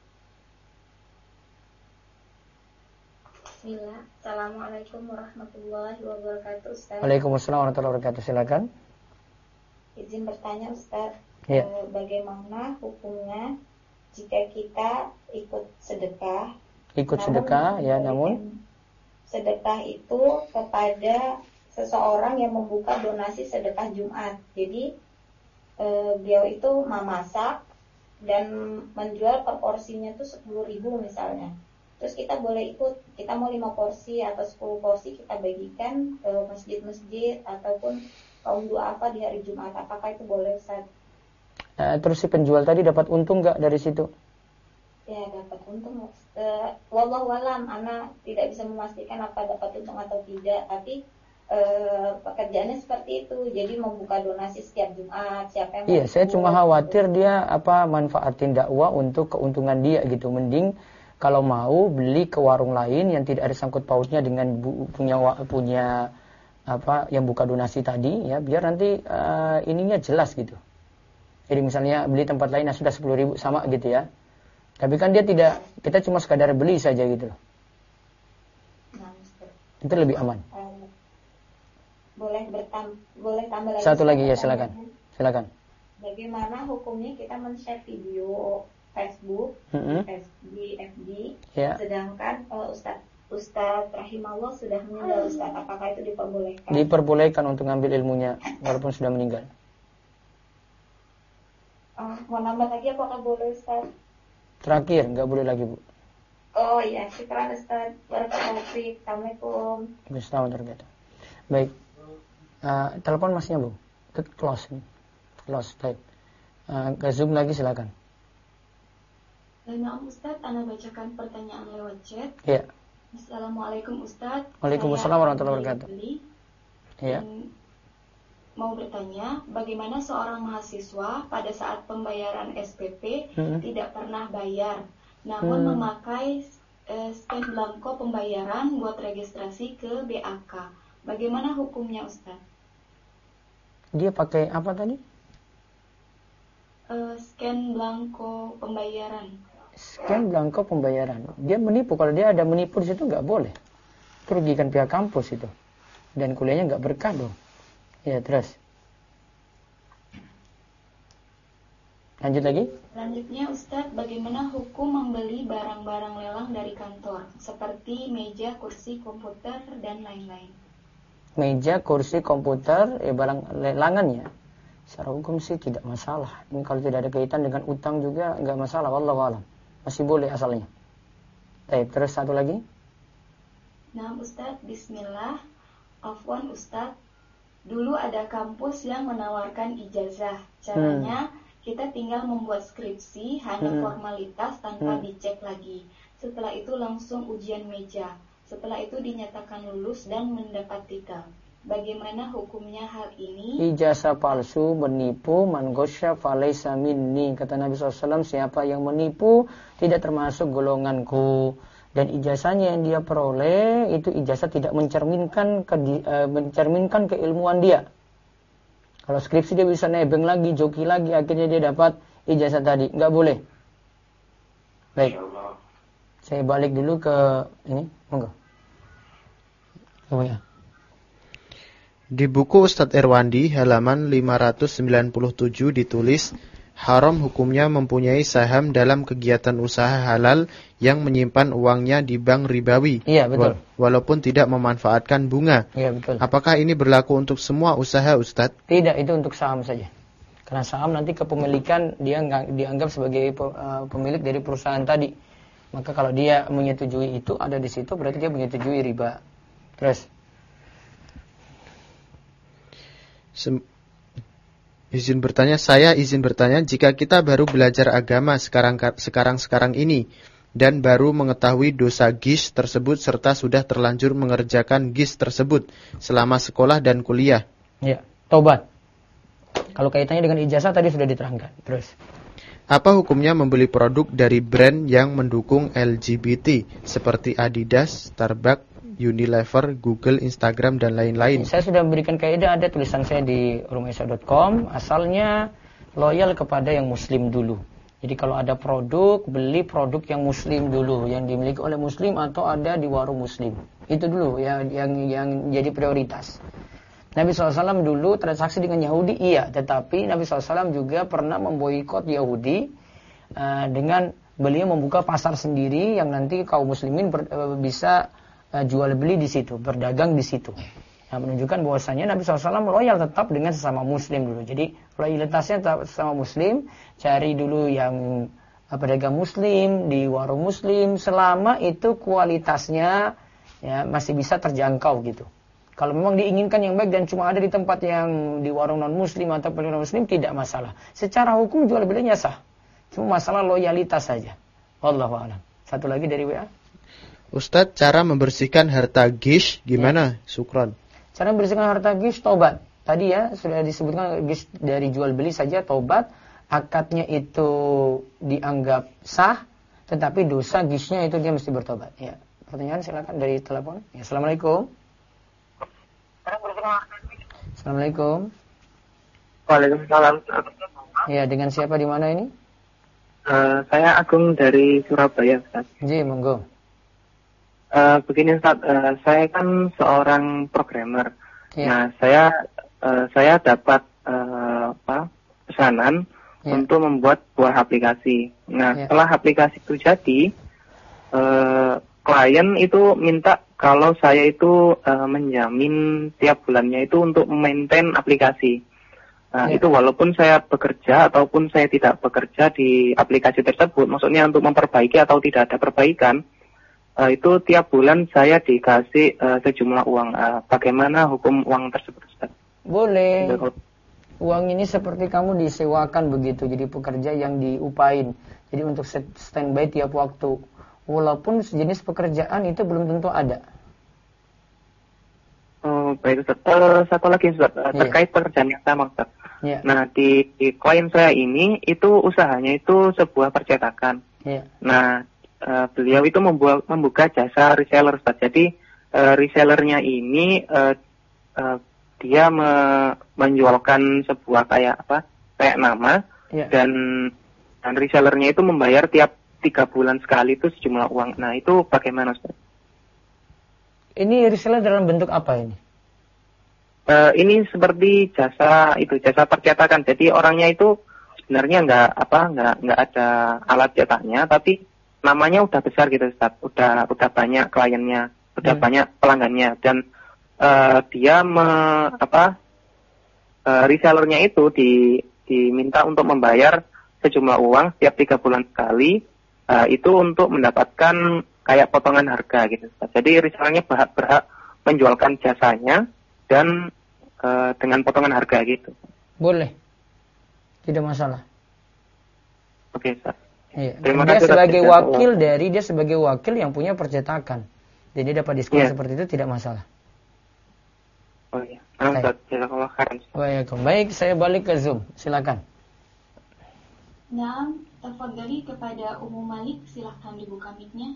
Bismillah. Assalamualaikum warahmatullahi wabarakatuh Ustaz. Waalaikumsalam warahmatullahi wabarakatuh. Silakan. Izin bertanya Ustaz, Ya. bagaimana hukumnya jika kita ikut sedekah. Namun sedekah itu kepada seseorang yang membuka donasi sedekah Jumat. Jadi beliau itu memasak dan menjual per porsinya tuh 10.000 misalnya. Terus kita boleh ikut, kita mau 5 porsi atau 10 porsi kita bagikan ke masjid-masjid ataupun kaum du'afa di hari Jumat. Apakah itu boleh, Ustaz? Terus si penjual tadi dapat untung nggak dari situ? Ya, dapat untung. Wallahualam, ana tidak bisa memastikan apa dapat untung atau tidak, tapi pekerjaannya seperti itu. Jadi membuka donasi setiap Jumat, siapa yang Iya, saya cuma khawatir dia manfaatin dakwah untuk keuntungan dia gitu. Mending kalau mau beli ke warung lain yang tidak ada sangkut pautnya dengan punya yang buka donasi tadi ya, biar nanti ininya jelas gitu. Jadi misalnya beli tempat lain sudah 10.000 sama gitu ya. Tapi kan dia tidak, kita cuma sekadar beli saja gitu loh. Itu lebih aman. Boleh tambah lagi. Satu lagi ya, silakan. Bagaimana hukumnya kita men-share video Facebook di FB, sedangkan Ustadz rahimahullah sudah meninggal, Ustadz, apakah itu diperbolehkan? Diperbolehkan untuk ngambil ilmunya walaupun sudah meninggal. Mau nambah lagi apakah boleh, Ustadz? Terakhir, nggak boleh lagi, Bu. Oh iya, syukran Ustadz. Barakallahu. Assalamualaikum. Assalamualaikum. Baik. Telepon masih nyambung. Close. Baik. Ke Zoom lagi silakan. Nah, Ustadz, Anda bacakan pertanyaan lewat chat. Iya. Assalamualaikum Ustadz. Waalaikumsalam warahmatullahi wabarakatuh. Iya. Mau bertanya, bagaimana seorang mahasiswa pada saat pembayaran SPP tidak pernah bayar, namun memakai scan blanko pembayaran buat registrasi ke BAK. Bagaimana hukumnya, Ustadz? Dia pakai apa tadi? Scan blanko pembayaran. Scan blanko pembayaran. Dia menipu. Kalau dia ada menipu di situ nggak boleh. Itu rugikan pihak kampus itu. Dan kuliahnya nggak berkah dong. Ya, terus. Lanjut lagi. Selanjutnya, Ustadz, bagaimana hukum membeli barang-barang lelang dari kantor, seperti meja, kursi, komputer, dan lain-lain? Meja, kursi, komputer, barang lelangannya. Secara hukum sih tidak masalah. Ini kalau tidak ada kaitan dengan utang juga nggak masalah. Wallahu a'lam. Masih boleh asalnya. Baik, terus satu lagi. Nah, Ustadz, bismillah. Afwan, Ustadz. Dulu ada kampus yang menawarkan ijazah. Caranya kita tinggal membuat skripsi, hanya formalitas tanpa dicek lagi. Setelah itu langsung ujian meja. Setelah itu dinyatakan lulus dan mendapat titel. Bagaimana hukumnya hal ini? Ijazah palsu, menipu, man ghasya falaysa minni. Kata Nabi SAW, siapa yang menipu tidak termasuk golonganku. Dan ijazahnya yang dia peroleh itu ijazah tidak mencerminkan keilmuan dia. Kalau skripsi dia bisa nebeng lagi, joki lagi, akhirnya dia dapat ijazah tadi. Nggak boleh. Baik. Saya balik dulu ke ini. Monggo. Oh ya. Di buku Ustadz Erwandi halaman 597 ditulis, haram hukumnya mempunyai saham dalam kegiatan usaha halal yang menyimpan uangnya di bank ribawi. Iya, betul. Walaupun tidak memanfaatkan bunga. Iya, betul. Apakah ini berlaku untuk semua usaha, Ustadz? Tidak, itu untuk saham saja. Karena saham nanti kepemilikan dia dianggap sebagai pemilik dari perusahaan tadi. Maka kalau dia menyetujui itu ada di situ, berarti dia menyetujui riba. Terus saya izin bertanya, jika kita baru belajar agama sekarang ini dan baru mengetahui dosa ghish tersebut serta sudah terlanjur mengerjakan ghish tersebut selama sekolah dan kuliah. Ya, taubat. Kalau kaitannya dengan ijazah tadi sudah diterangkan. Terus, apa hukumnya membeli produk dari brand yang mendukung LGBT seperti Adidas, Starbucks, Unilever, Google, Instagram, dan lain-lain? Saya sudah memberikan kaidah, ada tulisan saya di rumahisa.com. Asalnya loyal kepada yang muslim dulu. Jadi kalau ada produk, beli produk yang muslim dulu, yang dimiliki oleh muslim atau ada di warung muslim. Itu dulu ya, yang jadi prioritas. Nabi SAW dulu transaksi dengan Yahudi, iya. Tetapi Nabi SAW juga pernah memboikot Yahudi dengan beliau membuka pasar sendiri yang nanti kaum muslimin bisa jual beli di situ, berdagang di situ. Nah, menunjukkan bahwasanya Nabi SAW loyal tetap dengan sesama muslim dulu. Jadi loyalitasnya tetap sesama muslim, cari dulu yang pedagang muslim di warung muslim selama itu kualitasnya ya masih bisa terjangkau gitu. Kalau memang diinginkan yang baik dan cuma ada di tempat yang di warung non muslim atau non muslim tidak masalah. Secara hukum jual belinya sah. Cuma masalah loyalitas saja. Wallahu a'lam. Satu lagi dari WA. Ustadz, cara membersihkan harta gish gimana? Ya. Syukron. Cara membersihkan harta gish, taubat. Tadi ya sudah disebutkan gish dari jual beli saja, taubat. Akadnya itu dianggap sah, tetapi dosa gishnya itu dia mesti bertobat. Ya. Pertanyaan silakan dari telepon. Ya, Assalamualaikum. Assalamualaikum. Waalaikumsalam. Ya, dengan siapa di mana ini? Saya Agung dari Surabaya, Ustaz. Ji, monggo. Begini Ustaz, saya kan seorang programmer. Ya. Nah, saya dapat pesanan untuk membuat sebuah aplikasi. Nah, setelah aplikasi itu jadi, klien itu minta kalau saya itu menjamin tiap bulannya itu untuk maintain aplikasi. Nah, itu walaupun saya bekerja ataupun saya tidak bekerja di aplikasi tersebut, maksudnya untuk memperbaiki atau tidak ada perbaikan, itu tiap bulan saya dikasih sejumlah uang. Bagaimana hukum uang tersebut, Ustaz? Boleh. Uang ini seperti kamu disewakan begitu, jadi pekerja yang diupain. Jadi untuk standby tiap waktu. Walaupun sejenis pekerjaan itu belum tentu ada. Oh, baik Ustaz. Satu lagi Ustaz, terkait pekerjaan yang sama Ustaz. Yeah. Nah, di klien saya ini itu usahanya itu sebuah percetakan. Yeah. Nah, beliau itu membuka jasa reseller Ustaz. Jadi resellernya ini dia menjualkan sebuah kayak nama, dan resellernya itu membayar tiap 3 bulan sekali itu sejumlah uang. Nah, itu bagaimana Ustaz? Ini reseller dalam bentuk apa ini? Ini seperti jasa percetakan. Jadi orangnya itu sebenarnya nggak ada alat cetaknya, tapi namanya udah besar gitu Ustaz. Udah banyak kliennya, udah banyak pelanggannya, dan dia resellernya itu diminta untuk membayar sejumlah uang setiap 3 bulan sekali, itu untuk mendapatkan kayak potongan harga gitu. Jadi resellernya berhak menjualkan jasanya dan dengan potongan harga gitu. Boleh, tidak masalah. Oke, Ustaz. Iya. Dia sebagai wakil dia sebagai wakil yang punya percetakan. Jadi dapat diskon seperti itu tidak masalah. Oh iya. Jazakallah khairan. Baik, saya balik ke Zoom. Silakan. Nah, tafadhali kepada Ummu Malik, silahkan dibuka mic-nya.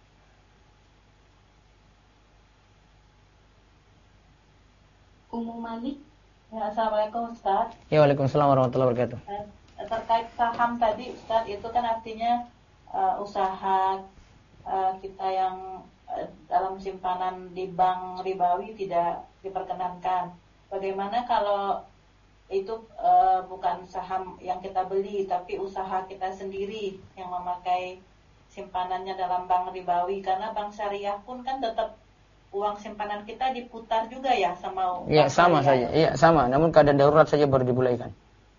Ummu Malik. Ya, Assalamualaikum Ustaz. Ya, Waalaikumsalam warahmatullahi wabarakatuh. Terkait saham tadi Ustaz, itu kan artinya usaha kita yang dalam simpanan di bank ribawi tidak diperkenankan. Bagaimana kalau itu bukan saham yang kita beli, tapi usaha kita sendiri yang memakai simpanannya dalam bank ribawi? Karena bank syariah pun kan tetap uang simpanan kita diputar juga ya sama. Iya, sama saja. Iya, sama. Namun keadaan darurat saja baru dibolehkan.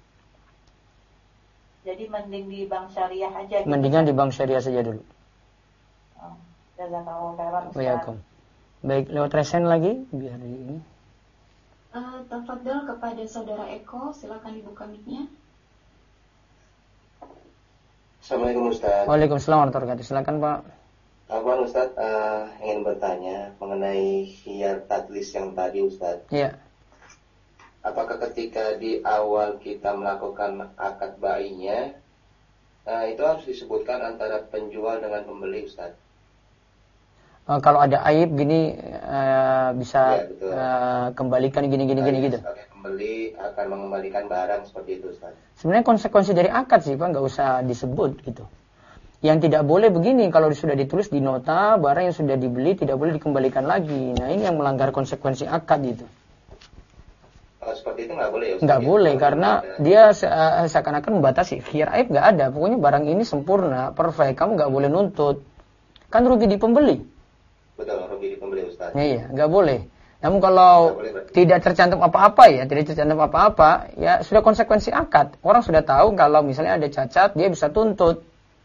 Jadi mending di bank syariah aja. Mendingan di bank syariah saja dulu. Oh, jazakallahu khairan Ustaz. Waalaikum. Baik, lewat resen lagi biar ini. Tafadhol kepada saudara Eko, silakan dibuka mic-nya. Assalamualaikum Ustaz. Waalaikumsalam warahmatullahi wabarakatuh. Silakan Pak. Afwan Ustaz, ingin bertanya mengenai khiyar tadlis yang tadi Ustaz. Iya. Apakah ketika di awal kita melakukan akad bainya, itu harus disebutkan antara penjual dengan pembeli Ustaz? Kalau ada aib gini bisa kembalikan gini gitu. Pembeli akan mengembalikan barang seperti itu Ustaz. Sebenarnya konsekuensi dari akad sih Pak, nggak usah disebut gitu. Yang tidak boleh begini, kalau sudah ditulis di nota, barang yang sudah dibeli tidak boleh dikembalikan lagi. Nah, ini yang melanggar konsekuensi akad itu. Kalau seperti itu nggak boleh ya Ustaz? Nggak boleh, karena dia seakan-akan membatasi. Khiyar aib nggak ada. Pokoknya barang ini sempurna, perfect. Kamu nggak boleh nuntut. Kan rugi di pembeli. Betul, rugi di pembeli Ustaz. Iya, nggak boleh. Namun kalau tidak tercantum apa-apa ya, ya sudah konsekuensi akad. Orang sudah tahu kalau misalnya ada cacat, dia bisa tuntut.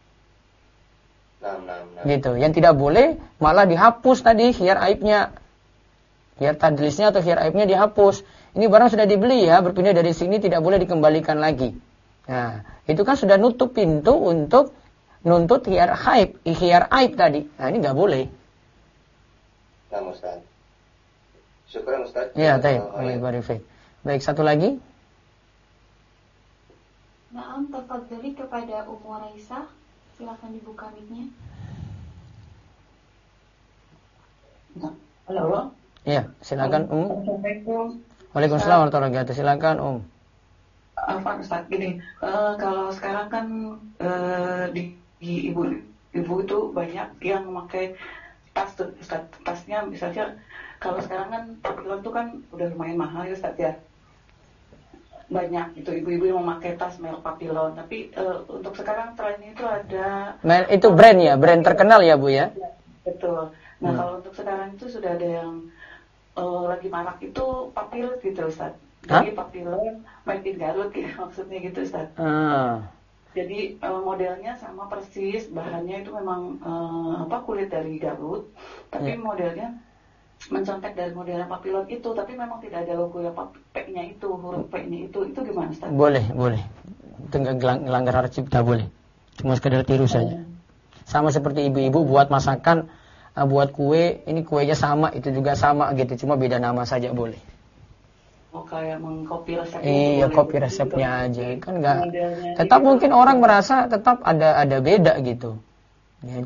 Gitu. Yang tidak boleh malah dihapus tadi khiyar aibnya. Khiyar tadlisnya atau khiyar aibnya dihapus. Ini barang sudah dibeli ya, berpindah dari sini tidak boleh dikembalikan lagi. Nah, itu kan sudah nutup pintu untuk nuntut khiyar aib tadi. Nah, ini nggak boleh. Nah, Ustaz. Syukur Ustaz. Ya, baik, satu lagi. Naam, tafadhali kepada Ummu Raisa. Silakan dibuka mic-nya. Halo. Iya, silakan Assalamualaikum. Waalaikumsalam warahmatullahi wabarakatuh. Silakan Apa Ustaz, gini, kalau sekarang kan di ibu-ibu itu banyak yang memakai tas tuh Ustaz. Tasnya misalnya kalau sekarang kan papilon tuh kan udah lumayan mahal ya Ustaz ya. Banyak itu ibu-ibu yang memakai tas merek papilon. Tapi untuk sekarang trennya itu ada itu brand ya, brand terkenal ya Bu ya. Betul. Nah kalau untuk sekarang itu sudah ada yang lagi marak itu papilon gitu Ustaz. Jadi papilon made in Garut gitu, maksudnya gitu Ustaz. Jadi modelnya sama persis, bahannya itu memang kulit dari Garut, tapi modelnya mencontek dari modelnya papilon itu, tapi memang tidak ada logo yang P-nya itu, huruf P-nya itu gimana Ustaz? Boleh. Itu melanggar hak cipta boleh. Cuma sekedar tiru saja. Sama seperti ibu-ibu buat masakan, buat kue, ini kuenya sama, itu juga sama gitu, cuma beda nama saja boleh. Oh, kayak mengcopy resepnya. Iya, copy resepnya aja. Kan enggak. Tetap mungkin orang merasa tetap ada beda gitu. Ya,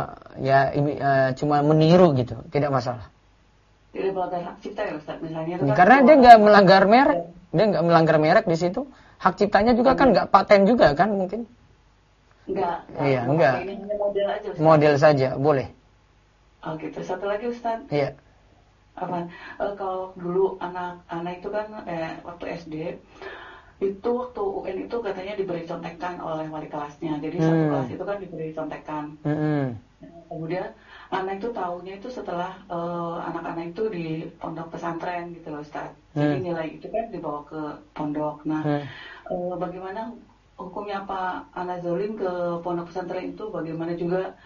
cuma meniru gitu, tidak masalah. Tidak melanggar hak cipta ya Ustaz misalnya itu. Karena dia nggak melanggar merek di situ. Hak ciptanya juga kan nggak paten juga kan mungkin. Enggak. Iya, enggak. Ini hanya model aja Ustaz. Model saja, boleh. Oh gitu. Satu lagi Ustaz. Iya. Kalau dulu anak itu kan waktu SD itu waktu UN itu katanya diberi contekan oleh wali kelasnya. Jadi satu kelas itu kan diberi contekan. Kemudian anak itu tahunya itu setelah anak-anak itu di pondok pesantren gitu loh Ustaz. Jadi nilai itu kan dibawa ke pondok. Nah, bagaimana hukumnya Pak anak zolim ke pondok pesantren itu? Bagaimana juga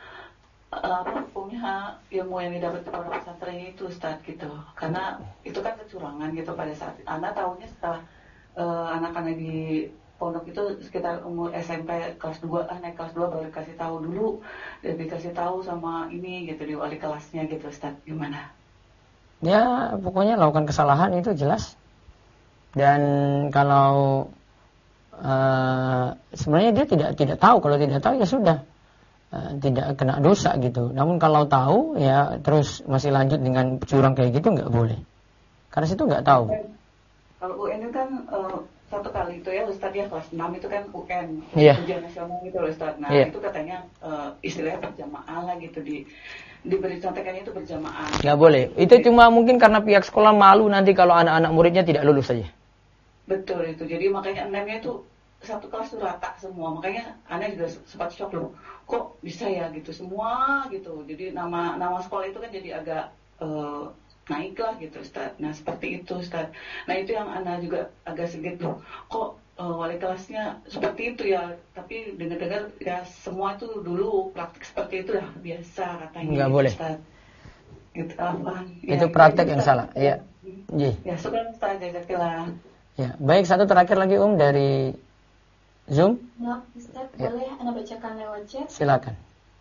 hukumnya ilmu yang didapat di pondok pesantren itu Ustaz gitu. Karena itu kan kecurangan gitu pada saat anak tahunya setelah anak-anak di pondok itu sekitar umur SMP kelas 2, naik kelas 2 baru dikasih tahu dulu, dan dikasih tahu sama ini gitu di wali kelasnya gitu Ustaz. Gimana? Ya, pokoknya lakukan kesalahan itu jelas. Dan kalau sebenarnya dia tidak tahu, kalau tidak tahu ya sudah. Tidak kena dosa gitu. Namun kalau tahu ya terus masih lanjut dengan curang kayak gitu nggak boleh. Karena situ nggak tahu. Kalau UN itu kan satu kali itu ya Ustaz ya kelas 6 itu kan UN ujian nasional gitu loh Ustaz. Nah itu katanya istilahnya berjamaah lah gitu diberi contekannya itu berjamaah. Nggak boleh. Itu cuma mungkin karena pihak sekolah malu nanti kalau anak-anak muridnya tidak lulus saja. Betul itu. Jadi makanya enamnya itu satu kelas tuh rata semua. Makanya anak juga sempat shock loh. Kok bisa ya gitu semua gitu. Jadi nama sekolah itu kan jadi agak naik lah gitu Ustaz. Nah seperti itu Ustaz. Nah itu yang anak juga agak sedikit loh. Kok wali kelasnya seperti itu ya. Tapi dengar-dengar ya semua tuh dulu praktik seperti itu lah biasa katanya. Nggak boleh. Ustaz. Gitu apa? Itu praktek yang salah. Iya. Ya syukur Ustaz. Jazakallah. Ya baik, satu terakhir lagi dari Zoom. Nah, Ustaz, boleh Anda bacakan lewat chat? Silakan.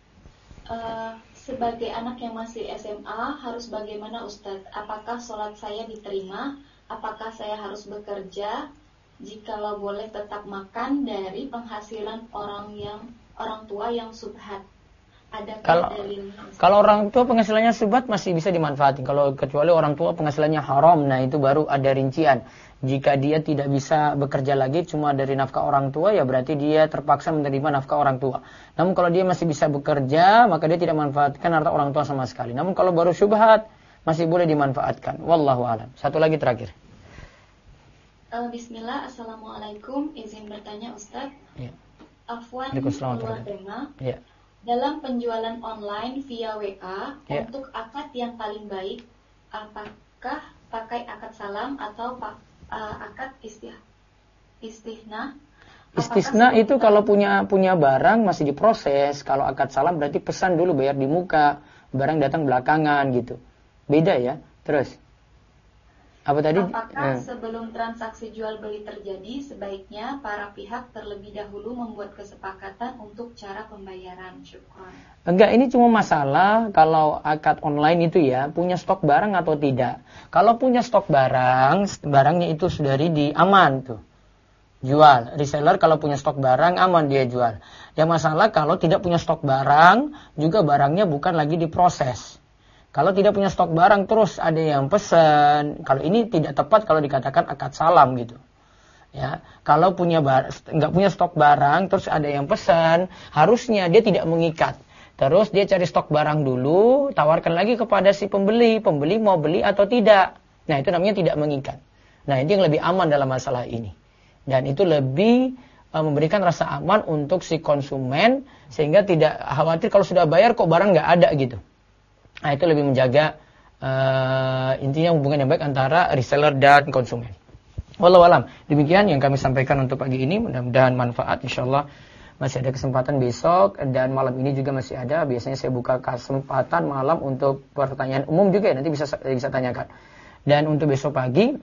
Sebagai anak yang masih SMA, harus bagaimana Ustaz? Apakah sholat saya diterima? Apakah saya harus bekerja? Jikalau boleh tetap makan dari penghasilan orang tua yang subhat. Kalau orang tua penghasilannya subhat masih bisa dimanfaatkan. Kalau kecuali orang tua penghasilannya haram, nah itu baru ada rincian. Jika dia tidak bisa bekerja lagi cuma dari nafkah orang tua, ya berarti dia terpaksa menerima nafkah orang tua. Namun kalau dia masih bisa bekerja, maka dia tidak manfaatkan harta orang tua sama sekali. Namun kalau baru syubhat, masih boleh dimanfaatkan. Wallahu a'lam. Satu lagi terakhir. Bismillah, Assalamualaikum. Izin bertanya Ustaz. Ya. Afwan Waalaikumsalam. keluar tema. Ya. Dalam penjualan online via WA, Ya. untuk akad yang paling baik, apakah pakai akad salam atau akad istihna? Istisna itu kalau punya barang masih diproses. Kalau akad salam berarti pesan dulu, bayar di muka, barang datang belakangan gitu. Beda ya. Terus apa tadi? Apakah sebelum transaksi jual beli terjadi sebaiknya para pihak terlebih dahulu membuat kesepakatan untuk cara pembayaran? Syukran. Enggak, ini cuma masalah kalau akad online itu ya punya stok barang atau tidak. Kalau punya stok barang, barangnya itu sudah ready, aman tuh. Jual. Reseller kalau punya stok barang aman dia jual. Yang masalah kalau tidak punya stok barang, juga barangnya bukan lagi diproses. Kalau tidak punya stok barang terus ada yang pesan, kalau ini tidak tepat kalau dikatakan akad salam gitu. Ya, kalau nggak punya stok barang terus ada yang pesan, harusnya dia tidak mengikat. Terus dia cari stok barang dulu, tawarkan lagi kepada si pembeli mau beli atau tidak. Nah, itu namanya tidak mengikat. Nah, itu yang lebih aman dalam masalah ini. Dan itu lebih memberikan rasa aman untuk si konsumen sehingga tidak khawatir kalau sudah bayar kok barang nggak ada gitu. Nah, itu lebih menjaga intinya hubungan yang baik antara reseller dan konsumen. Wallahu alam. Demikian yang kami sampaikan untuk pagi ini, mudah-mudahan manfaat. Insyaallah masih ada kesempatan besok dan malam ini juga masih ada. Biasanya saya buka kesempatan malam untuk pertanyaan umum juga ya, nanti bisa tanyakan. Dan untuk besok pagi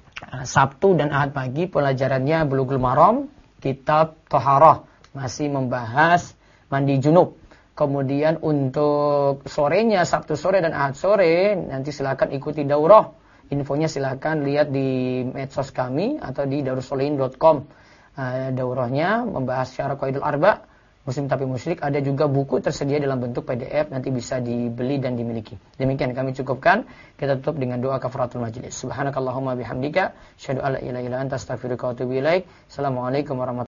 Sabtu dan Ahad pagi pelajarannya Bulughul Maram, kitab Thaharah, masih membahas mandi junub. Kemudian untuk sorenya, Sabtu sore dan Ahad sore, nanti silakan ikuti daurah. Infonya silakan lihat di medsos kami atau di darussolihin.com. Daurahnya membahas syarah qaidul arba, muslim tapi musyrik. Ada juga buku tersedia dalam bentuk PDF, nanti bisa dibeli dan dimiliki. Demikian kami cukupkan. Kita tutup dengan doa kafaratul majlis. Subhanakallahumma bihamdika, asyhadu an la ilaha illa anta, astaghfiruka wa atubu ilaik. Assalamualaikum warahmatullahi wabarakatuh.